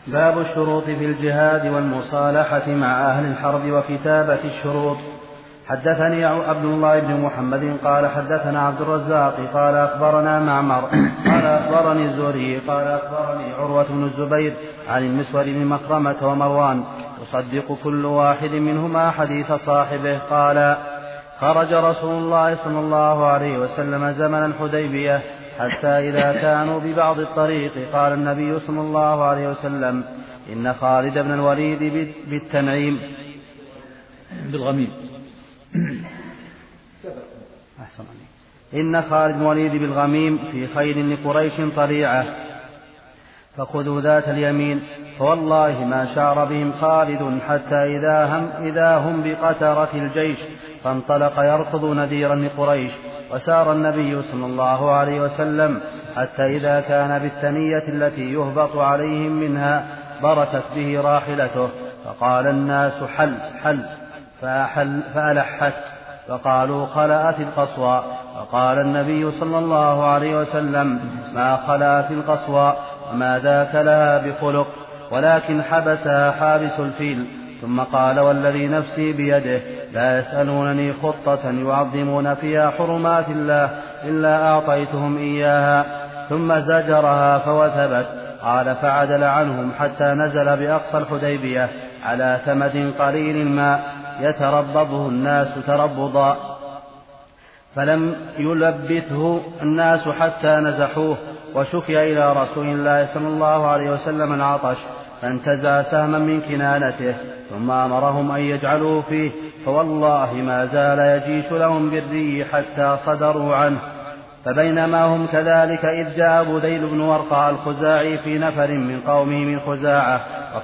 باب الشروط في الجهاد والمصالحة مع أهل الحرب وكتابة الشروط. حدثني عبد الله بن محمد قال حدثنا عبد الرزاق قال أخبرنا معمر قال أخبرني الزهري قال أخبرني عروة بن الزبير عن المسور بن مخرمة ومروان يصدق كل واحد منهما حديث صاحبه قال خرج رسول الله صلى الله عليه وسلم زمن الحديبية حتى إذا كانوا ببعض الطريق قال النبي صلى الله عليه وسلم إن خالد بن الوليد بالتنعيم بالغميم إن خالد بن الوليد بالغميم في خيل لقريش طليعة فخذوا ذات اليمين. فوالله ما شعر بهم خالد حتى إذا هم بقترة الجيش فانطلق يركض نذيرا لقريش. وسار النبي صلى الله عليه وسلم حتى إذا كان بالثنية التي يهبط عليهم منها بركت به راحلته فقال الناس حل حل فألحت فقالوا خلأت القصوى. فقال النبي صلى الله عليه وسلم ما خلأت القصوى وما ذاك لها بخلق ولكن حبسها حابس الفيل. ثم قال والذي نفسي بيده لا يسألونني خطة يعظمون فيها حرمات الله إلا أعطيتهم إياها. ثم زجرها فوثبت. قال فعدل عنهم حتى نزل بأقصى الحديبية على ثمد قليل الماء يتربضه الناس تربضا فلم يلبثه الناس حتى نزحوه. وشكي إلى رسول الله صلى الله عليه وسلم العطش فانتزع سهما من كنانته ثم أمرهم أن يجعلوه فيه فوالله ما زال يجيش لهم بالري حتى صدروا عنه. فبينما هم كذلك إذ جاء بديل بن ورقاء الخزاعي في نفر من قومه من خزاعة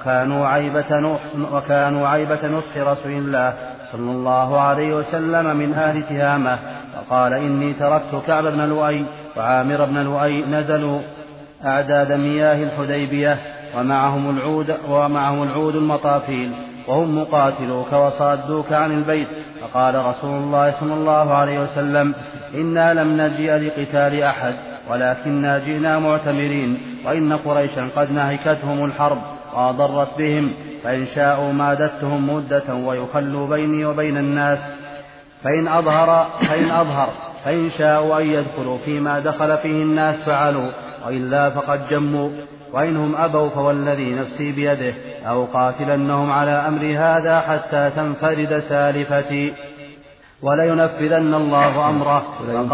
وكانوا عيبة نصح رسول الله صلى الله عليه وسلم من أهل تهامة. فقال إني تركت كعب بن لؤي وعامر بن لؤي نزلوا أعداد مياه الحديبية ومعهم العود المطافيل وهم مقاتلوك وصادوك عن البيت. فقال رسول الله صلى الله عليه وسلم إنا لم نجئ لقتال أحد ولكننا جئنا معتمرين وإن قريشا قد نهكتهم الحرب وأضرت بهم فإن شاءوا مادتهم مدة ويخلوا بيني وبين الناس فإن أظهر فإن شاءوا أن يدخلوا فيما دخل فيه الناس فعلوا وإلا فقد جموا وإنهم أبوا فوالذي نفسي بيده أو قاتلنهم على أمر هذا حتى تنفرد سالفتي ولينفذن الله أمره.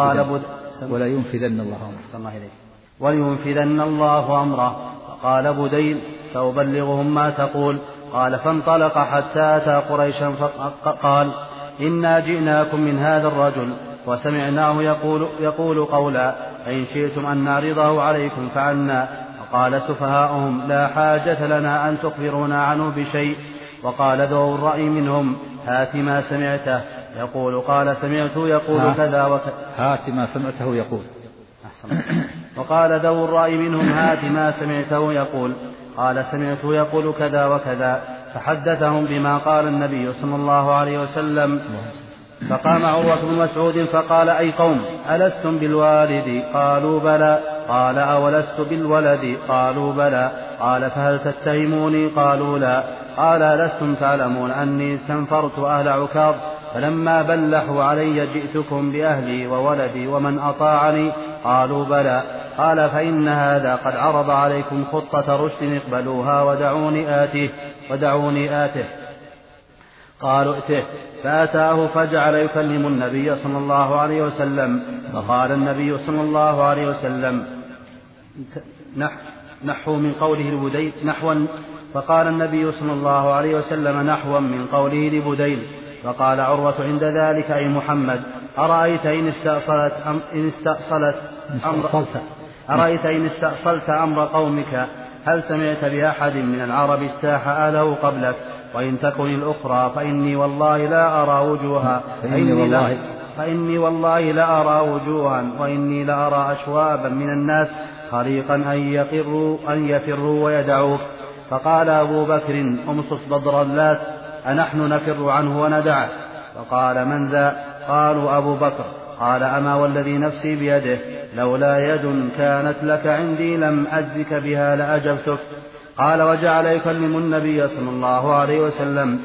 ولينفذن الله أمره. فقال بديل سأبلغهم ما تقول. قال فانطلق حتى أتى قريشا فقال إنا جئناكم من هذا الرجل وسمعناه يقول قولا فإن شئتم أن نعرضه عليكم فعلنا. وقال سفهاؤهم لا حاجة لنا أن تخبرونا عنه بشيء. وقال ذو الرأي منهم هات ما سمعته يقول. قال سمعته يقول كذا وكذا. هات ما سمعته يقول. وقال ذو الرأي منهم هات ما سمعته يقول. قال سمعته يقول كذا وكذا. فحدثهم بما قال النبي صلى الله عليه وسلم. فقام عروة بن مسعود فقال أي قوم ألستم بالوالد؟ قالوا بلى. قال أولست بالولد؟ قالوا بلى. قال فهل تتهموني؟ قالوا لا. قال ألستم تعلمون أني استنفرت أهل عكاظ فلما بلحوا علي جئتكم بأهلي وولدي ومن أطاعني؟ قالوا بلى. قال فإن هذا قد عرض عليكم خطة رشد اقبلوها ودعوني آته. قالوا ائته. فأتاه فجعل يكلم النبي صلى الله عليه وسلم. فقال النبي صلى الله عليه وسلم نحو من قوله لبديل نحوا. فقال النبي صلى الله عليه وسلم نحوا من قوله لبديل. فقال عروة عند ذلك أي محمد أرأيت إن استأصلت أمر قومك هل سمعت بأحد من العرب اجتاح أهله قبلك؟ وإن تكن الأخرى فإني والله لا أرى وجوها وإني لأرى أشوابا من الناس خليقا أن يفروا ويدعوك. فقال أبو بكر أمصص بدر اللات أنحن نفر عنه وندعه؟ فقال من ذا؟ قالوا أبو بكر. قال أما والذي نفسي بيده لولا يد كانت لك عندي لم أجزك بها لأجبتك. قال وجعل يكلم النبي صلى الله عليه وسلم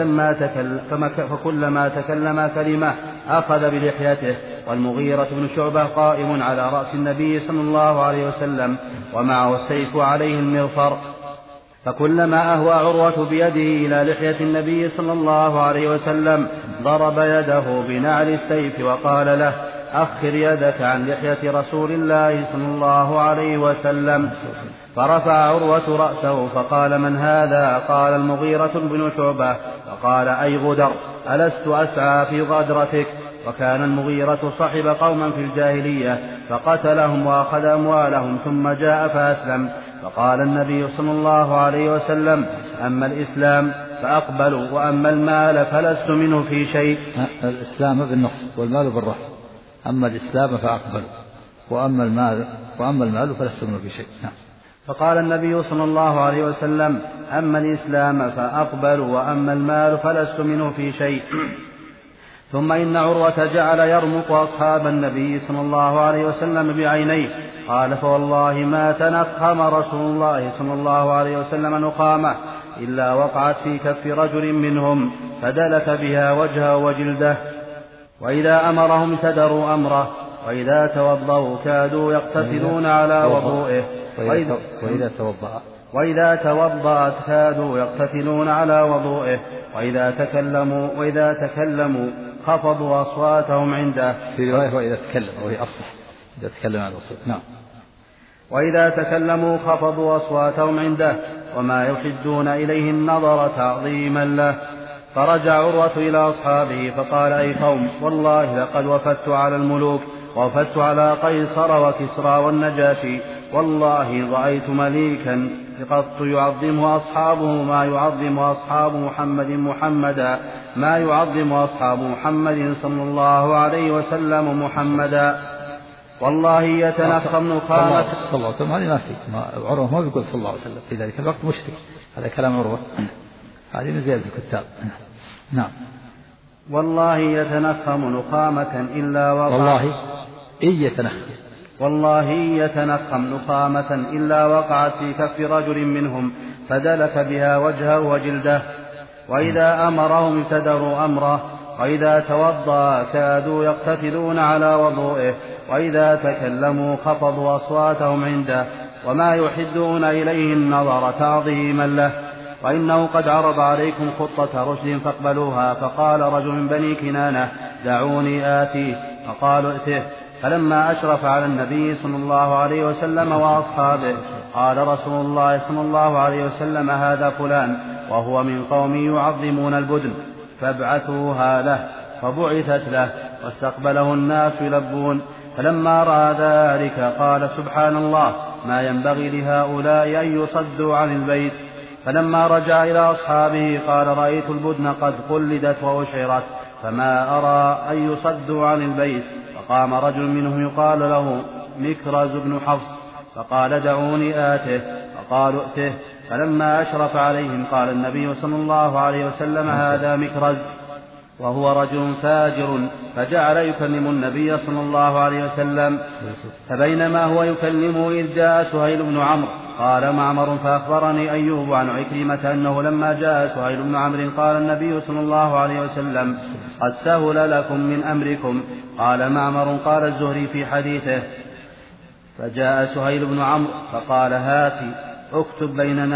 فكلما تكلم كلمة أخذ بلحيته. والمغيرة بن شعبة قائم على رأس النبي صلى الله عليه وسلم ومعه السيف وعليه المغفر، فكلما أهوى عروة بيده إلى لحية النبي صلى الله عليه وسلم ضرب يده بنعل السيف وقال له أخر يدك عن لحية رسول الله صلى الله عليه وسلم. فرفع عروة رأسه فقال من هذا؟ قال المغيرة بن شعبة. فقال أي غدر، ألست أسعى في غدرتك؟ وكان المغيرة صحب قوما في الجاهلية فقتلهم وأخذ أموالهم ثم جاء فأسلم. فقال النبي صلى الله عليه وسلم أما الإسلام فأقبل وأما المال فلست منه في شيء. الإسلام بالنصب والمال بالرفع. أما الإسلام فأقبل وأما المال فلست منه في شيء. فقال النبي صلى الله عليه وسلم أما الإسلام فأقبل وأما المال فلست منه في شيء. ثم إن عروة جعل يرمق أصحاب النبي صلى الله عليه وسلم بعينيه. قال فوالله ما تنخم رسول الله صلى الله عليه وسلم نخامة إلا وقعت في كف رجل منهم فدلك بها وجهه وجلده. وإذا أمرهم ابتدروا أمره وإذا توضأوا كادوا يقتتلون على وضوئه وإذا توضأ كادوا يقتتلون على وضوئه. وإذا تكلموا خفضوا أصواتهم عنده. في رواية وإذا تكلم وهي أفصح إذا تكلم عن الوصول. نعم. وإذا تكلموا خفضوا أصواتهم عنده وما يحدون إليه النظر تعظيما له. فرجع عروة إلى أصحابه فقال أي قوم والله لقد وفدت على الملوك ووفدت على قيصر وكسرى والنجاشي والله رأيت مليكا قط يعظمه أصحابه ما يعظم أصحاب محمد صلى الله عليه وسلم محمدا. والله يتنخم نخامة صلى الله عليه وسلم. هذه ما في عروة ما بيقول صلى الله عليه وسلم في ذلك الوقت مشرك. هذا كلام عروة. هذه من زيادة الكتاب. نعم. والله يتنخم نخامة إلا والله يتنخم نخامة إلا وقعت في كف رجل منهم فدلك بها وجهه وجلده. وإذا أمرهم ابتدروا أمره وإذا توضأ كادوا يقتتلون على وضوئه وإذا تكلموا خفضوا أصواتهم عنده وما يحدون إليه النظر تعظيما له. وإنه قد عرض عليكم خطة رشد فاقبلوها. فقال رجل من بني كنانة دعوني آتيه. فقالوا ائته. فلما أشرف على النبي صلى الله عليه وسلم وأصحابه قال رسول الله صلى الله عليه وسلم هذا فلان وهو من قوم يعظمون البدن فابعثوها له. فبعثت له واستقبله الناس يلبون. فلما رأى ذلك قال سبحان الله ما ينبغي لهؤلاء أن يصدوا عن البيت. فلما رجع إلى أصحابه قال رأيت البدن قد قلدت وأشعرت فما أرى أن يصدوا عن البيت. فقام رجل منهم يقال له مكرز بن حفص فقال دعوني آته. فقالوا ائته. فلما أشرف عليهم قال النبي صلى الله عليه وسلم هذا مكرز وهو رجل فاجر. فجعل يكلم النبي صلى الله عليه وسلم. فبينما هو يكلمه إذ جاء سهيل بن عمرو. قال معمر فأخبرني أيوب عن عكرمة أنه لما جاء سهيل بن عمرو قال النبي صلى الله عليه وسلم قد سهل لكم من أمركم. قال معمر قال الزهري في حديثه فجاء سهيل بن عمرو فقال هاتي اكتب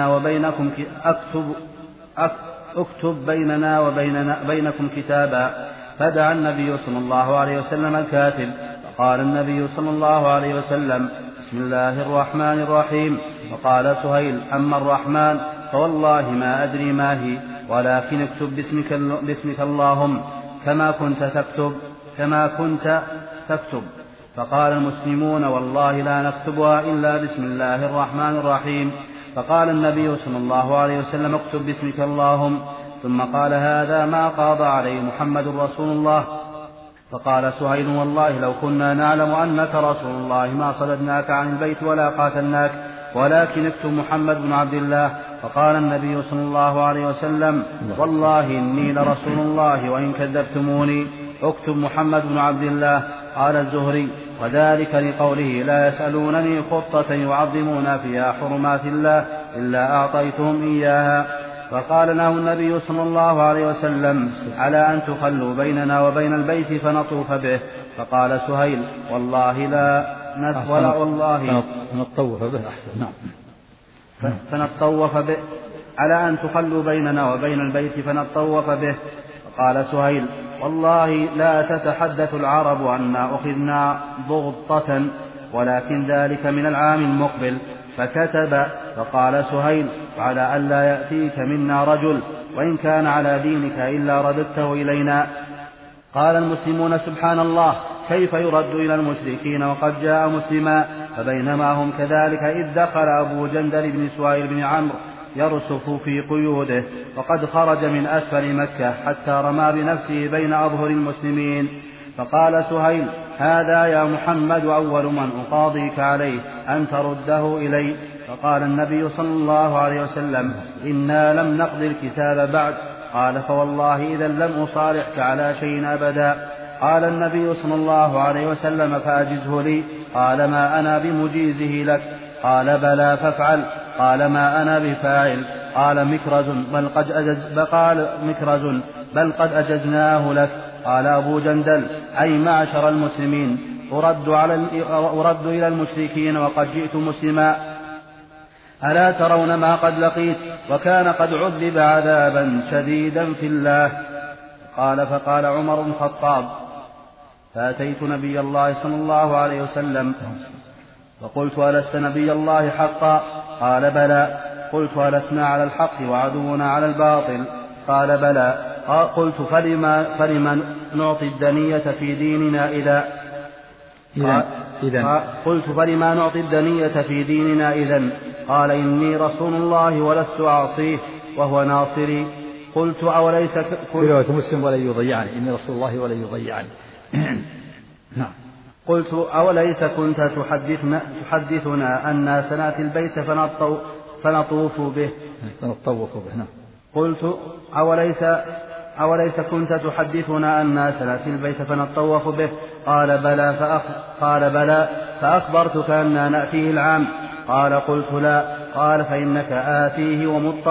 بيننا وبينكم كتابا. فدعا النبي صلى الله عليه وسلم الكاتب. فقال النبي صلى الله عليه وسلم بسم الله الرحمن الرحيم. وقال سهيل أما الرحمن فوالله ما أدري ما هي ولكن اكتب باسمك اللهم كما كنت تكتب. فقال المسلمون والله لا نكتبها إلا بسم الله الرحمن الرحيم. فقال النبي صلى الله عليه وسلم اكتب باسمك اللهم. ثم قال هذا ما قاضى عليه محمد رسول الله. فقال سهيل والله لو كنا نعلم أنك رسول الله ما صددناك عن البيت ولا قاتلناك ولكن اكتب محمد بن عبد الله. فقال النبي صلى الله عليه وسلم والله إني لرسول الله وإن كذبتموني اكتب محمد بن عبد الله. قال الزهري وذلك لقوله لا يسألونني خطة يعظمون فيها حرمات الله إلا أعطيتهم إياها. فقال له النبي صلى الله عليه وسلم: على أن تخلوا بيننا وبين البيت فنطوف به. فقال سهيل: والله لا ولا والله فنطوف به أحسن. نعم. فنطوف به، على أن تخلوا بيننا وبين البيت فنطوف به. فقال سهيل: والله لا تتحدث العرب أننا أخذنا ضغطة، ولكن ذلك من العام المقبل. فكتب. فقال سهيل: على أن لا يأتيك منا رجل، وإن كان على دينك إلا رددته إلينا. قال المسلمون: سبحان الله، كيف يرد إلى المشركين وقد جاء مسلما؟ فبينما هم كذلك إذ دخل أبو جندل بن سوائل بن عمرو يرسف في قيوده، وقد خرج من أسفل مكة حتى رمى بنفسه بين أظهر المسلمين. فقال سهيل: هذا يا محمد أول من أقاضيك عليه أن ترده إلي. فقال النبي صلى الله عليه وسلم: إنا لم نقضي الكتاب بعد. قال: فوالله إذا لم أصالحك على شيء أبدا. قال النبي صلى الله عليه وسلم: فأجزه لي. قال: ما أنا بمجيزه لك. قال: بلى فافعل. قال: ما أنا بفاعل. قال: مكرز بل قد أجزناه لك. قال أبو جندل: أي معشر المسلمين، أرد إلى المشركين وقد جئت مسلما، ألا ترون ما قد لقيت؟ وكان قد عذب عذابا شديدا في الله. فقال عمر بن الخطاب: فأتيت نبي الله صلى الله عليه وسلم وقلت: ألست نبي الله حقا؟ قال: بلى. قلت: ألسنا على الحق وعدونا على الباطل؟ قال: بلى. قلت: فلما نعطي الدنية في ديننا إذا قلت: فلما نعطي الدنية في ديننا إذن؟ قال: إني رسول الله ولست أعصيه وهو ناصري. قلت: أوليس رواية مسلم ولن يضيعني، إني رسول الله ولن يضيعني. نعم. قلت: أوليس كنت تحدثنا أن سنأتي البيت فنطوف به؟ نعم. قلت: أوليس كنت تحدثنا أن سنأتي البيت فنطوف به؟ قال: بلى. فأخبرتك أننا نأتيه العام؟ قال: قلت: لا. قال: فإنك آتيه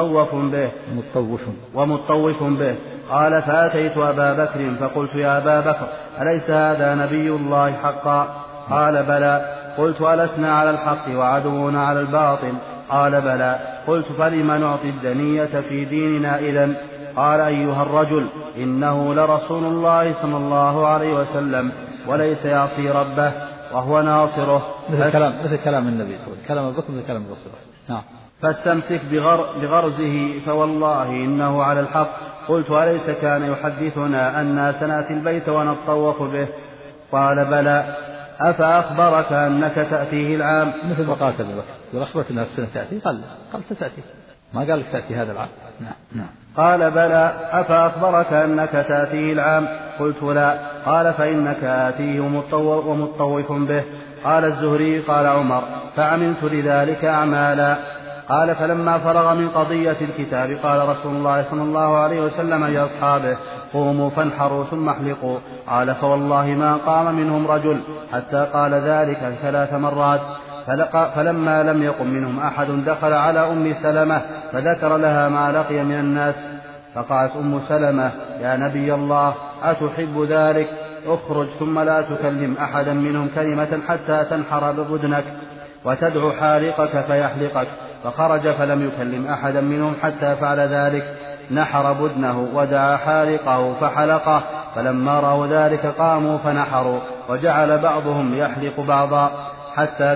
ومطوف به. قال: فأتيت أبا بكر فقلت: يا أبا بكر، أليس هذا نبي الله حقا؟ قال: بلى. قلت: ألسنا على الحق وعدونا على الباطل؟ قال: بلى. قلت: فلم نعطي الدنية في ديننا إذن؟ قال: أيها الرجل، إنه لرسول الله صلى الله عليه وسلم، وليس يعصي ربه وهو ناصره. مثل كلام النبي صلى الله عليه وسلم، كلام أبو بكر مثل كلام الرسول. نعم. فاستمسك بغرزه فوالله إنه على الحق. قلت: أليس كان يحدثنا أن سنأتي البيت ونطوف به؟ قال: بلى. أفأخبرك أنك تأتيه العام؟ مثل ما قال أبو بكر: أخبرك أن السنة تأتي؟ قال ستأتي، ما قال لك تأتي هذا العام. نعم. قال: بلى. أفأخبرك أنك تأتيه العام؟ قلت: لا. قال: فإنك آتيه ومطوف به. قال الزهري: قال عمر: فعملت لذلك أعمالا. قال: فلما فرغ من قضية الكتاب قال رسول الله صلى الله عليه وسلم لأصحابه: قوموا فانحروا ثم احلقوا. قال: فوالله ما قام منهم رجل حتى قال ذلك 3 مرات. فلما لم يقم منهم أحد دخل على أم سلمة فذكر لها ما لقي من الناس. فقالت أم سلمة: يا نبي الله، أتحب ذلك؟ اخرج ثم لا تكلم أحدا منهم كلمة حتى تنحر ببدنك وتدعو حالقك فيحلقك. فخرج فلم يكلم أحدا منهم حتى فعل ذلك، نحر بدنه ودعا حالقه فحلقه. فلما رأوا ذلك قاموا فنحروا، وجعل بعضهم يحلق بعضا حتى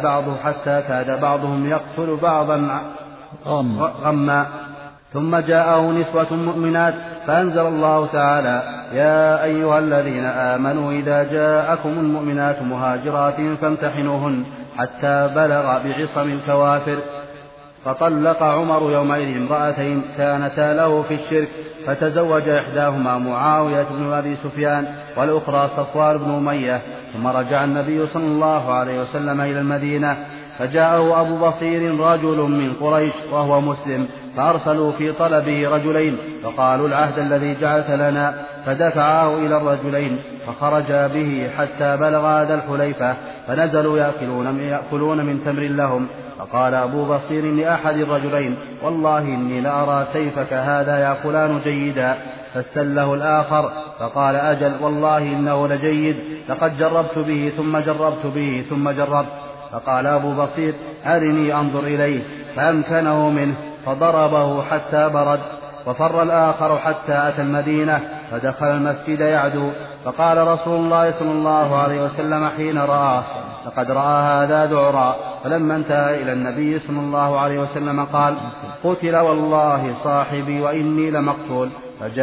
كاد بعضهم يقتل بعضا غما. ثم جاءه نسوة مؤمنات فأنزل الله تعالى: يا أيها الذين آمنوا إذا جاءكم المؤمنات مهاجرات فامتحنوهن حتى بلغ بعصم الكوافر. فطلق عمر يومئذ امرأتين كانتا له في الشرك، فتزوج إحداهما معاوية بن أبي سفيان والأخرى صفوان بن أمية. ثم رجع النبي صلى الله عليه وسلم إلى المدينة، فجاءه أبو بصير رجل من قريش وهو مسلم، فأرسلوا في طلبه رجلين، فقالوا: العهد الذي جعلت لنا. فدفعاه إلى الرجلين فخرج به حتى بلغ ذا الحليفة فنزلوا يأكلون من تمر لهم. فقال أبو بصير لأحد الرجلين: والله إني لأرى سيفك هذا يا فلان جيدا. فاستله الآخر فقال: أجل والله إنه لجيد، لقد جربت به ثم جربت به ثم جربت. فقال أبو بصير: أرني أنظر إليه. فأمكنه منه فضربه حتى برد. وفر الآخر حتى أتى المدينة فدخل المسجد يعدو. فقال رسول الله صلى الله عليه وسلم حين رآه: لقد رأى هذا ذعرا. فلما انتهى إلى النبي صلى الله عليه وسلم قال: قتل والله صاحبي وإني لمقتول.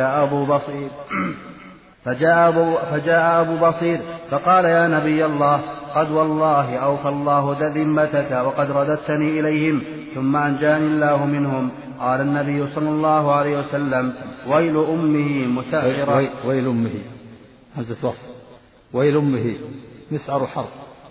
فجاء أبو بصير فقال: يا نبي الله، قد والله أوفى الله ذمتك وقد رددتني إليهم ثم أنجاني الله منهم. قال النبي صلى الله عليه وسلم: ويل أمه مسعرة. ويل أمه همزة وصل، ويل أمه مسعر حرب.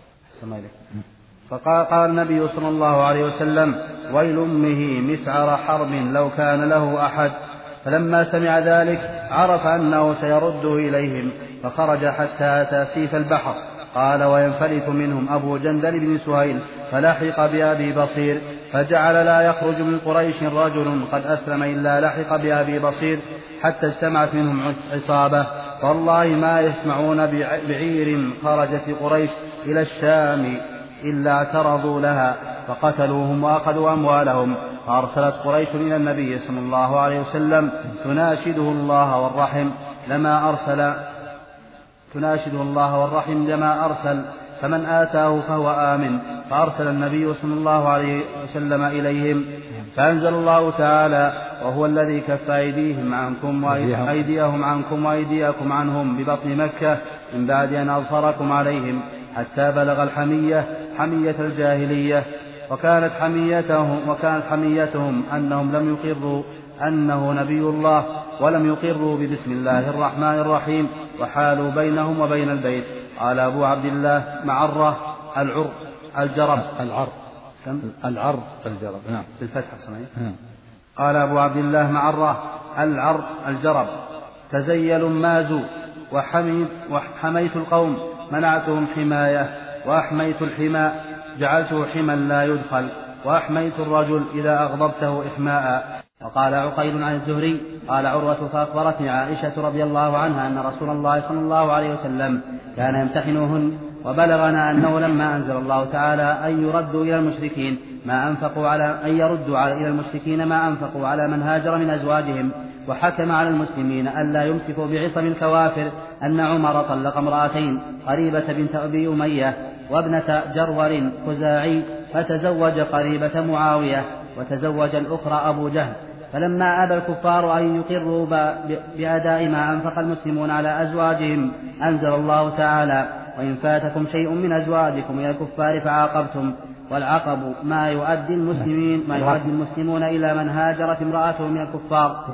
فقال النبي صلى الله عليه وسلم: ويل أمه مسعر حرب لو كان له أحد. فلما سمع ذلك عرف أنه سيرده إليهم، فخرج حتى أتى سيف البحر. قال: وينفلت منهم أبو جندل بن سهيل فلحق بأبي بصير، فجعل لا يخرج من قريش رجل قد أسلم إلا لحق بأبي بصير، حتى اجتمعت منهم عصابة، والله ما يسمعون بعير خرجت قريش إلى الشام إلا اعترضوا لها فقتلوهم وأخذوا أموالهم. فأرسلت قريش إلى النبي صلى الله عليه وسلم تناشده الله والرحم لما أرسل، فمن آتاه فهو آمن. فأرسل النبي صلى الله عليه وسلم إليهم، فأنزل الله تعالى: وهو الذي كف أيديهم عنكم وأيديكم عنهم ببطن مكة من بعد أن أظفركم عليهم، حتى بلغ الحمية حمية الجاهلية. وكانت حميتهم أنهم لم يقروا أنه نبي الله، ولم يقروا ببسم الله الرحمن الرحيم، وحالوا بينهم وبين البيت. قال أبو عبد الله: معرة الجرب. نعم بالفتح صحيح. قال أبو عبد الله: معرة الجرب، تزيل مازوا، وحميت القوم منعتهم حماية، وأحميت الحمى جعلته حما لا يدخل، وأحميت الرجل إذا أغضبته إحماء. وقال عقيل عن الزهري قال عروة: فأخبرتني عائشة رضي الله عنها أن رسول الله صلى الله عليه وسلم كان يمتحنوهن، وبلغنا أنه لما أنزل الله تعالى أن يردوا إلى المشركين ما أنفقوا على من هاجر من أزواجهم، وحكم على المسلمين ألا يمسكوا بعصم الكوافر، أن عمر طلق امرأتين: قريبة بنت أبي أمية وابنة جرور خزاعي، فتزوج قريبة معاوية، وتزوج الأخرى أبو جهل. فلما أبى الكفار أن يقروا بأداء ما أنفق المسلمون على أزواجهم أنزل الله تعالى: وإن فاتكم شيء من أزواجكم إلى الكفار فعاقبتم. والعقب ما يؤدي المسلمون إلى من هاجرت امرأته من الكفار.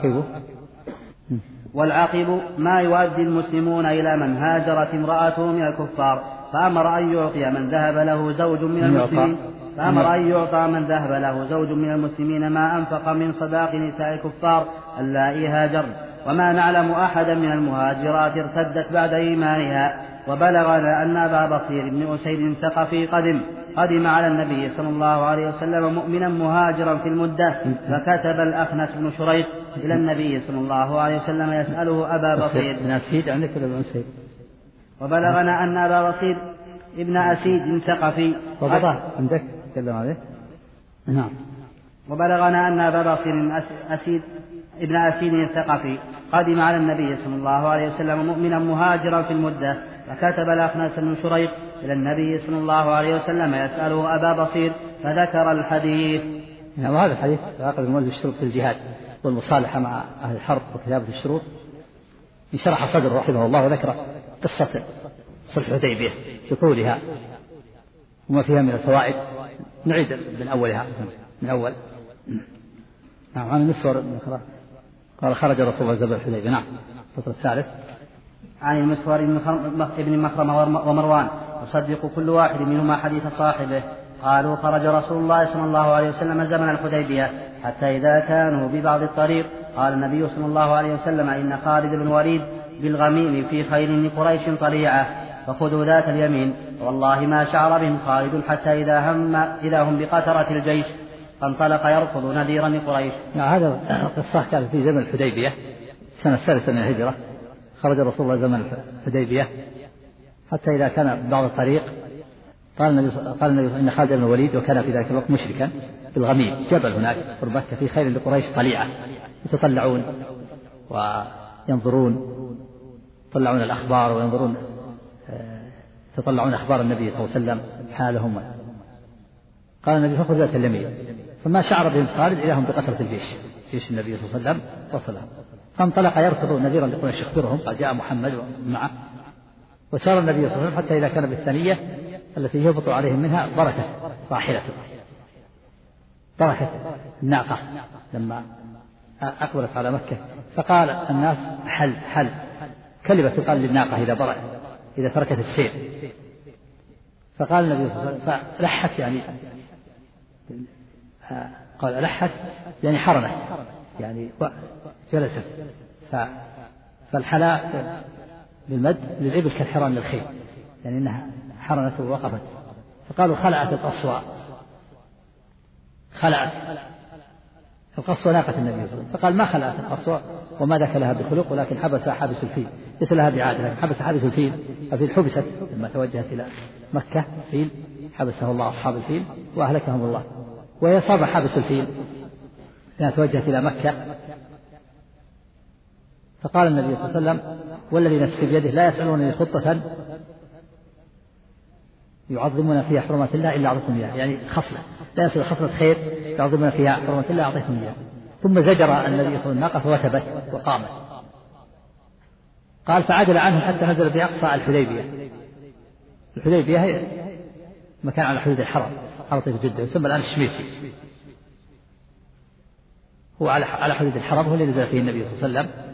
والعقب ما يؤدي المسلمون إلى من هاجرت امرأته من الكفار. فأمر أن يعطى من ذهب له زوج من المسلمين ما أنفق من صداق نساء الكفار اللائي هاجر. وما نعلم أحدا من المهاجرات ارتدت بعد إيمانها. وبلغنا أن أبا بصير بن أسيد الثقفي قدم على النبي صلى الله عليه وسلم مؤمنا مهاجرا في المدة، فكتب الأخنس بن شريق إلى النبي صلى الله عليه وسلم يسأله أبا بصير. وبلغنا أن أبا بصير ابن أسيد الثقفي وبلغنا أن أبا بصير ابن أسيد الثقفي قدم على النبي صلى الله عليه وسلم مؤمنا مهاجرا في المدة، فكتب الأخنس بن شريق إلى النبي صلى الله عليه وسلم يسأله أبا بصير، فذكر الحديث. وهذا الحديث عقد المؤلف الشروط في الجهاد والمصالحة مع أهل الحرب وكتابة الشروط. انشرح صدره رحمه الله وذكر قصة صلح الحديبية بطولها وما فيها من الفوائد. نعيد من أولها من أول. نعم. عن المسور قال: خرج رسول الله زبر الحديبية. نعم. السطر الثالث. عن المسور ابن مخرمة ومروان يصدق كل واحد منهما حديث صاحبه. قالوا: خرج رسول الله صلى الله عليه وسلم زمن الحديبية، حتى إذا كانوا ببعض الطريق قال النبي صلى الله عليه وسلم: إن خالد بن الوليد بالغميم في خيل لقريش طليعة فخذوا ذات اليمين والله ما شعر بهم خالد حتى إذا هم بقترة الجيش فانطلق يركض نذيرا لقريش. هذا القصة كانت في زمن الحديبية السنة الثالثة من الهجرة. خرج رسول الله زمن الحديبية حتى إذا كان بعض الطريق قال النبي إن خالد بن الوليد وكان في ذلك الوقت مشركا بالغميم جبل هناك في مكة في خيل لقريش طليعة يتطلعون وينظرون يطلعون الأخبار وينظرون يتطلعون أخبار النبي صلى الله عليه وسلم حالهم. قال النبي فخذ ذات اليمين فما شعر بهم خالد إذا هم بقتلة الجيش جيش النبي صلى الله عليه وسلم وصلهم فانطلق يركض نذيرا لقريش يخبرهم قال جاء محمد معه. وسار النبي صلى الله عليه وسلم حتى إذا كان بالثنية التي يهبط عليهم منها بركة راحلته بركة الناقة لما أقبلت على مكة فقال الناس حل كلمة تقال للناقة إذا تركت السير. فقال النبي صلى الله عليه وسلم فلحت يعني قال لحت يعني حرنت يعني جلست فالحلاء بالمد للإبل كالحران للخيل يعني إنها حرنت ووقفت. فقالوا خلعت القصوى خلعت القصوى ناقة النبي صلى الله عليه وسلم. فقال ما خلعت القصوى وما ذاك لها بخلق ولكن حبس حابس الفيل ليس لها بعادة لكن حبس حابس الفيل. الفيل حبست لما توجهت إلى مكة الفيل حبسه الله أصحاب الفيل وأهلكهم الله. وهي صاب حابس الفيل لما توجهت إلى مكة. فقال النبي صلى الله عليه وسلم والذي نفسي بيده لا يسألونني خطة يعظمون فيها حرمة الله إلا أعطيتهم إياها يعني خصلة لا يسأل خصلة خير يعظمون فيها حرمة الله أعطيتهم إياها. ثم زجر النبي صلى الله عليه وسلم الناقة فوثبت وقامت. قال فعدل عنهم حتى نزل بأقصى الحديبية هي مكان على حدود الحرم على طريق جدة يسمى الآن الشميسي هو على حدود الحرم هو اللي نزل فيه النبي صلى الله عليه وسلم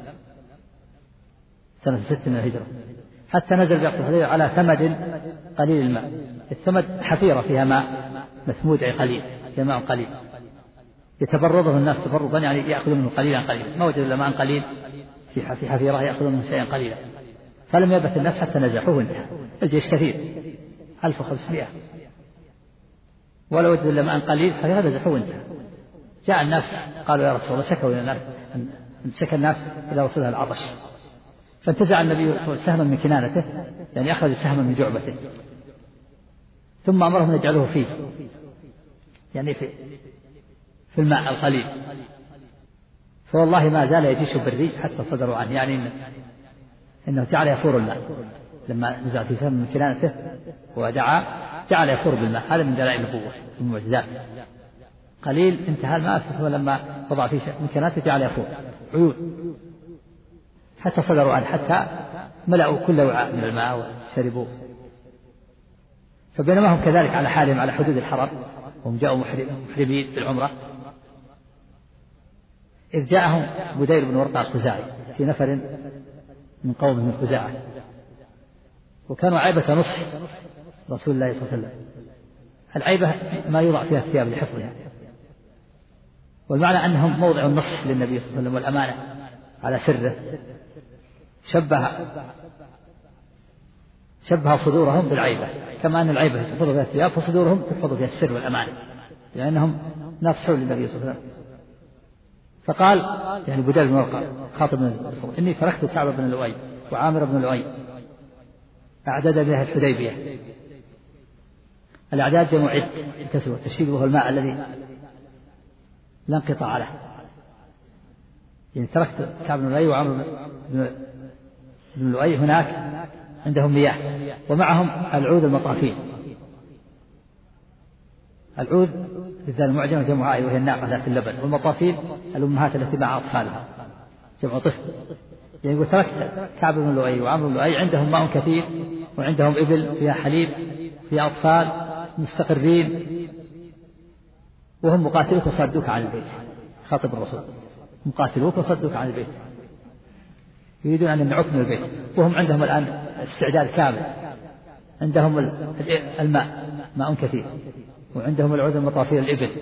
سنة 6 من الهجرة حتى نزل بأقصى الحديبية على ثمد قليل الماء. الثمد حفيرة فيها ماء مثمود أي قليل فيها ماء قليل يتبرضه الناس تبرضا يعني يأخذ منه قليلا ما وجدوا إلا ماء قليل في حفيرة يأخذ منه شيئا قليلا. فلم يبث الناس حتى نزحوه وانتهى. الجيش كثير 1500 ولا وجدوا إلا ماء قليل حتى نزحوه وانتهى. جاء الناس قالوا يا رسول الله شكوا إلى الناس شكى الناس إلى رسولها العطش فانتزع النبي صلى الله عليه وسلم سهما من كنانته يعني أخذ سهما من جعبته ثم أمرهم يجعلوه فيه يعني في الماء القليل. فوالله ما زال يجيش بالريح حتى صدروا عنه يعني إنه جعل يفور الماء لما نزع في سهم من كنانته ودعا جعل يفور بالماء. هذا من دلائل النبوة المعجزات قليل انتهى الماء ثم لما وضع في من كنانته جعل يفور عيون حتى صدروا عنه حتى ملأوا كل وعاء من الماء وشربوه. فبينما هم كذلك على حالهم على حدود الحرم وهم جاءوا محرمين بالعمرة إذ جاءهم بدير بن ورقة الخزاعي في نفر من قوم من خزاعة وكانوا عيبة نصح رسول الله صلى الله عليه وسلم. العيبة ما يوضع فيها الثياب لحفظها والمعنى أنهم موضع النصح للنبي صلى الله عليه وسلم والأمانة على سره. شبه صدورهم بالعيبة كما أن العيبة تحفظ فيها الثياب فصدورهم تحفظ فيها السر والأمانة لأنهم ناصحون للنبي صلى الله عليه وسلم. فقال يعني بدير بن ورقة خاطب النبي صلى الله عليه وسلم إني تركت كعب بن لؤي وعامر بن لؤي أعداد بها الحديبية. الأعداد جمع عد الكسر والتشديد وهو الماء الذي لا انقطاع له يعني تركت كعب بن لؤي وعامر بن لؤي هناك عندهم مياه ومعهم العود المطافين. العود بالذات المعجمة جمع وهي الناقة ذات اللبن والمطافين الأمهات التي مع أطفالها جمع طفل يعني وتركت كعب بن لؤي وعمرو بن لؤي عندهم ماء كثير وعندهم إبل فيها حليب فيها أطفال مستقرين وهم مقاتلوك وصدوك عن البيت. خاطب الرسول مقاتلوك وصدوك عن البيت يريدون أن يمنعوك من البيت وهم عندهم الآن استعداد كامل عندهم الماء ماء كثير وعندهم العود المطافير الإبل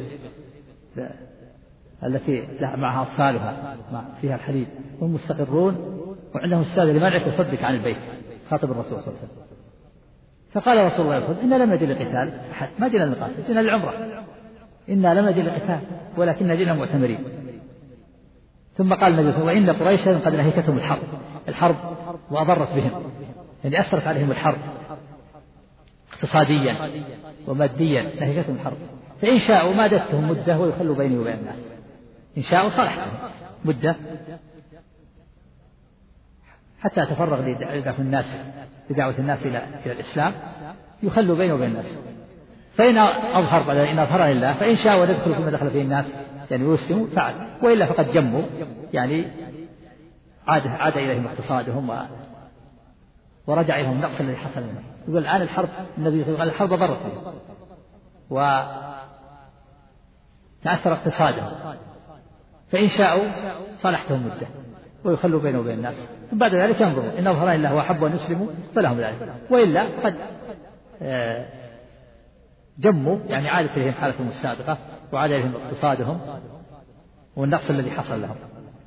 التي معها أطفالها فيها الحليب هم مستقرون وعندهم استاذ لمنعك وصدك عن البيت، خاطب الرسول صلى الله عليه وسلم. فقال رسول الله صلى الله عليه وسلم: إنا لم نجد للقتال أحد، ما جئنا للقتال، جئنا للعمرة، إنا لم نجد للقتال ولكننا جئنا معتمرين. ثم قال النبي صلى الله عليه وسلم: وإن قريشا قد نهكتهم الحرب وأضرت بهم، يعني أثرت عليهم الحرب اقتصاديا وماديا، نهكتهم الحرب، فإن شاءوا مادتهم مدة ويخلوا بيني وبين الناس، إن شاءوا صلحتهم مدة حتى تفرغ لدعوة الناس إلى الإسلام، يخلوا بينه وبين الناس. فإن أظهر بعد إن أظهر لله، فإن شاءوا ندخل فيما دخل فيه الناس يعني يسلموا فعل، وإلا فقد جموا، يعني عاد إليهم اقتصادهم ورجع إليهم النقص الذي حصل منهم. يقول الآن الحرب، النبي صلى الله عليه وسلم الحرب ضرت بهم وتأثر اقتصادهم، فإن شاءوا صلحتهم مدة ويخلوا بينه وبين الناس، بعد ذلك ينظروا إن أظهر لله وأحبوا أن يسلموا فلهم ذلك، وإلا قد جموا، يعني عادت إليهم حالتهم السابقة وعاد إليهم اقتصادهم والنقص الذي حصل لهم.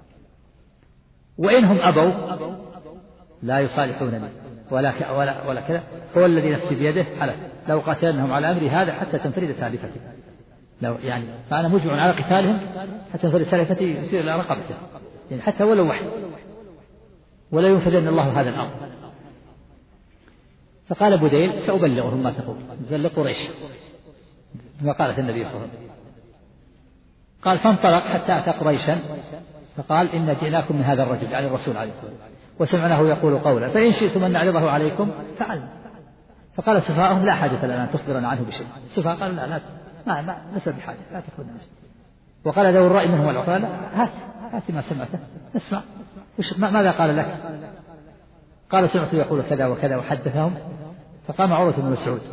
وإنهم أبوا لا يصالحونني ولا كذا، هو الذي نفسي بيده حلف لو قاتلنهم على أمري هذا حتى تنفرد سالفتي، لو يعني فأنا مجمع على قتالهم حتى تنفرد سالفتي يصير إلى رقبته، يعني حتى ولو واحد، ولا ينفذن الله هذا الأمر. فقال بديل: سأبلغهم ما تقول، زل قريش ما قالت النبي صلى الله عليه وسلم. قال: فانطلق حتى أتى قريشا فقال: إن جئناكم من هذا الرجل، يعني الرسول عليه الصلاة والسلام، وسمعناه يقول قولا، فإن شئتم أن نعرضه عليكم فعلنا. فقال سفهاءهم: لا حاجة لنا أن تخبرنا عنه بشيء. السفهاء قالوا: لا ما ليس بحاجة، لا تخبرنا بشيء. وقال ذو الرأي منهم والعقلاء: هات ما سمعته نسمع، ماذا قال لك؟ قال: سمعت يقول كذا وكذا، وحدثهم. فقام عروة بن مسعود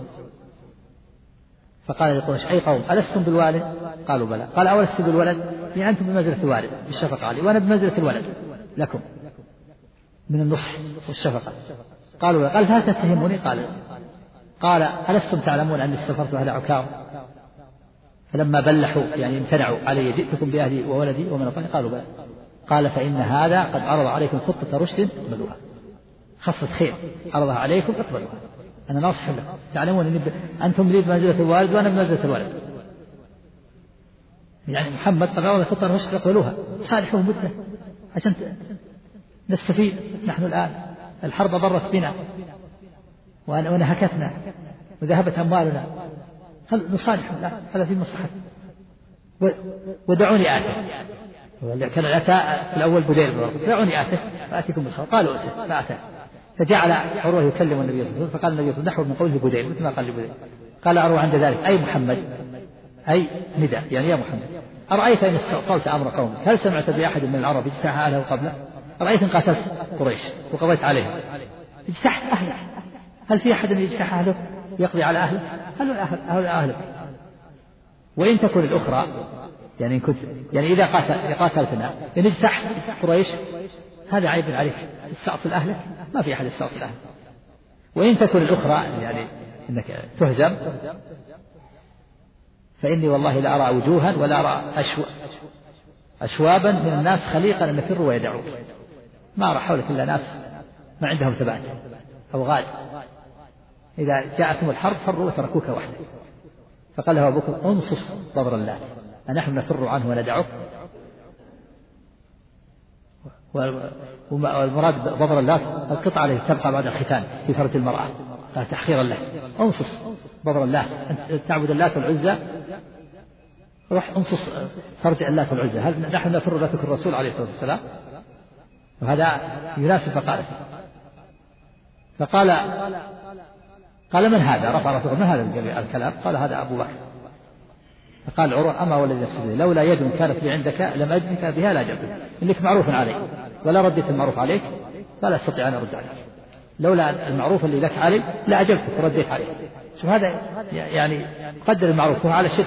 فقال لقريش: أي قوم، ألستم بالوالد؟ قالوا: بلى. قال: أولستم بالولد؟ يعني أنتم بمنزلة الوالد بالشفقة علي، وأنا بمنزلة الولد لكم من النصح والشفقة. قالوا: لا. قال: فهل تتهموني؟ قال: ألستم تعلمون أني استغفرت أهل عكاظ فلما بلحوا يعني امتنعوا علي جئتكم بأهلي وولدي ومن أطاني؟ قالوا: بلى. قال: فإن هذا قد عرض عليكم خطة رشد اقبلوها، خصة خير عرضها عليكم اقبلوها، أنا ناصح لكم، تعلمون أني أنتم لي بمنزلة الوالد وأنا بمنزلة الولد، يعني محمد قد عرض خطة رشد اقبلوها، صالحوا مدة عشان نستفيد. نحن الآن الحرب ضرت بنا ونهكتنا وذهبت أموالنا، هل نصالح؟ لا، هذا في مصلحة. ودعوني آته، كان الأتى الأول بديل، دعوني آته فآتيكم بالخبر. قالوا: أتى فأتى، فجعل عروة يكلم النبي صلى الله عليه وسلم، فقال النبي صلى الله عليه وسلم نحو من قوله بديل مثل ما قال لبديل. قال عروة عند ذلك: أي محمد، أي نداء يعني يا محمد، أرأيت إن استأصلت أمر قومك، هل سمعت بأحد من العرب اجتاح أهله قبله؟ أرأيت إن قاتلت قريش وقضيت عليهم اجتاحت أهله، هل في أحد يجتاح أهله يقضي على أهله؟ هل أهلك؟ وإن تكن الأخرى، يعني إن كنت يعني إذا قاتلتنا إن اجتاح قريش هذا عيب عليك، استأصل أهلك، ما في أحد يستأصل أهلك. وإن تكن الأخرى يعني إنك تهزم، فإني والله لا أرى وجوها ولا أرى أشوابا من الناس خليقا أن يفروا ويدعوا، ما أرى حولك إلا ناس ما عندهم ثبات أو غاد، إذا جاءتهم الحرب فروا وتركوك وحدك. فقال له أبو بكر: انصص ضبر الله، أنحن نفر عنه وندعه؟ والمراد ضبر الله القطعة التي تبقى بعد الختان في فرج المرأة، تحقيرا له. انصص ضبر الله، أن تعبد اللات والعزى، روح انصص فرج اللات والعزى. هل نحن نفر ذاتك الرسول عليه الصلاة والسلام؟ وهذا يناسب مقالته. قال: من هذا؟ رفع رسول من هذا الكلام؟ قال: هذا أبو بكر. فقال عروة: أما والذي نفسي بيده لولا يد كانت لي عندك لم أجدك بها لا جبتك، إنك معروف عليك ولا رديت المعروف عليك فلا أستطيع أن أرد عليك، لولا المعروف اللي لك علي لا أجبتك ورديت عليك. شوف هذا يعني قدر المعروف وهو على الشرك.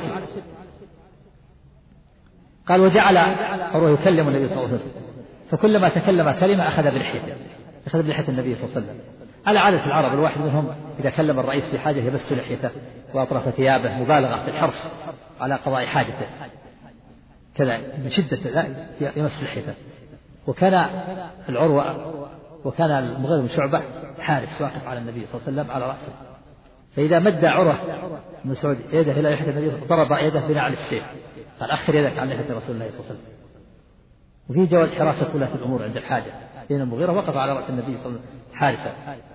قال: وجعل عروة يكلم النبي صلى الله عليه وسلم، فكلما تكلم كلمة أخذ بلحية النبي صلى الله عليه وسلم، على عادة العرب الواحد منهم إذا كلم الرئيس في حاجة يبس لحيته وأطراف ثيابه، مبالغة في الحرص على قضاء حاجته كذا من شدة لا يمس لحيته. وكان العروة وكان المغيرة بن شعبة حارس واقف على النبي صلى الله عليه وسلم على رأسه، فإذا مد عروة بن مسعود يده إلى لحية النبي ضرب يده بنعل السيف، قال أخر يدك عن لحية رسول الله صلى الله عليه وسلم. وفي جواز حراسة ولاة الأمور عند الحاجة، لأن المغيرة وقف على رأس النبي صلى الله عليه وسلم حارسا.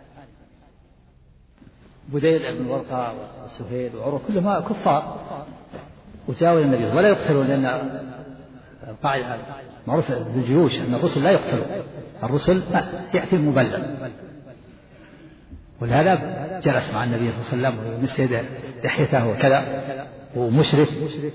بديل بن ورقة وسهيل وعروة كلهم كفار وجاوز النبي ولا يقتلون، لأن القاعدة معروف بالجيوش أن الرسل لا يقتلون، الرسل يأتي المبلغ. ولهذا جلس مع النبي صلى الله عليه وسلم ويمس يده لحيته وكذا ومشرف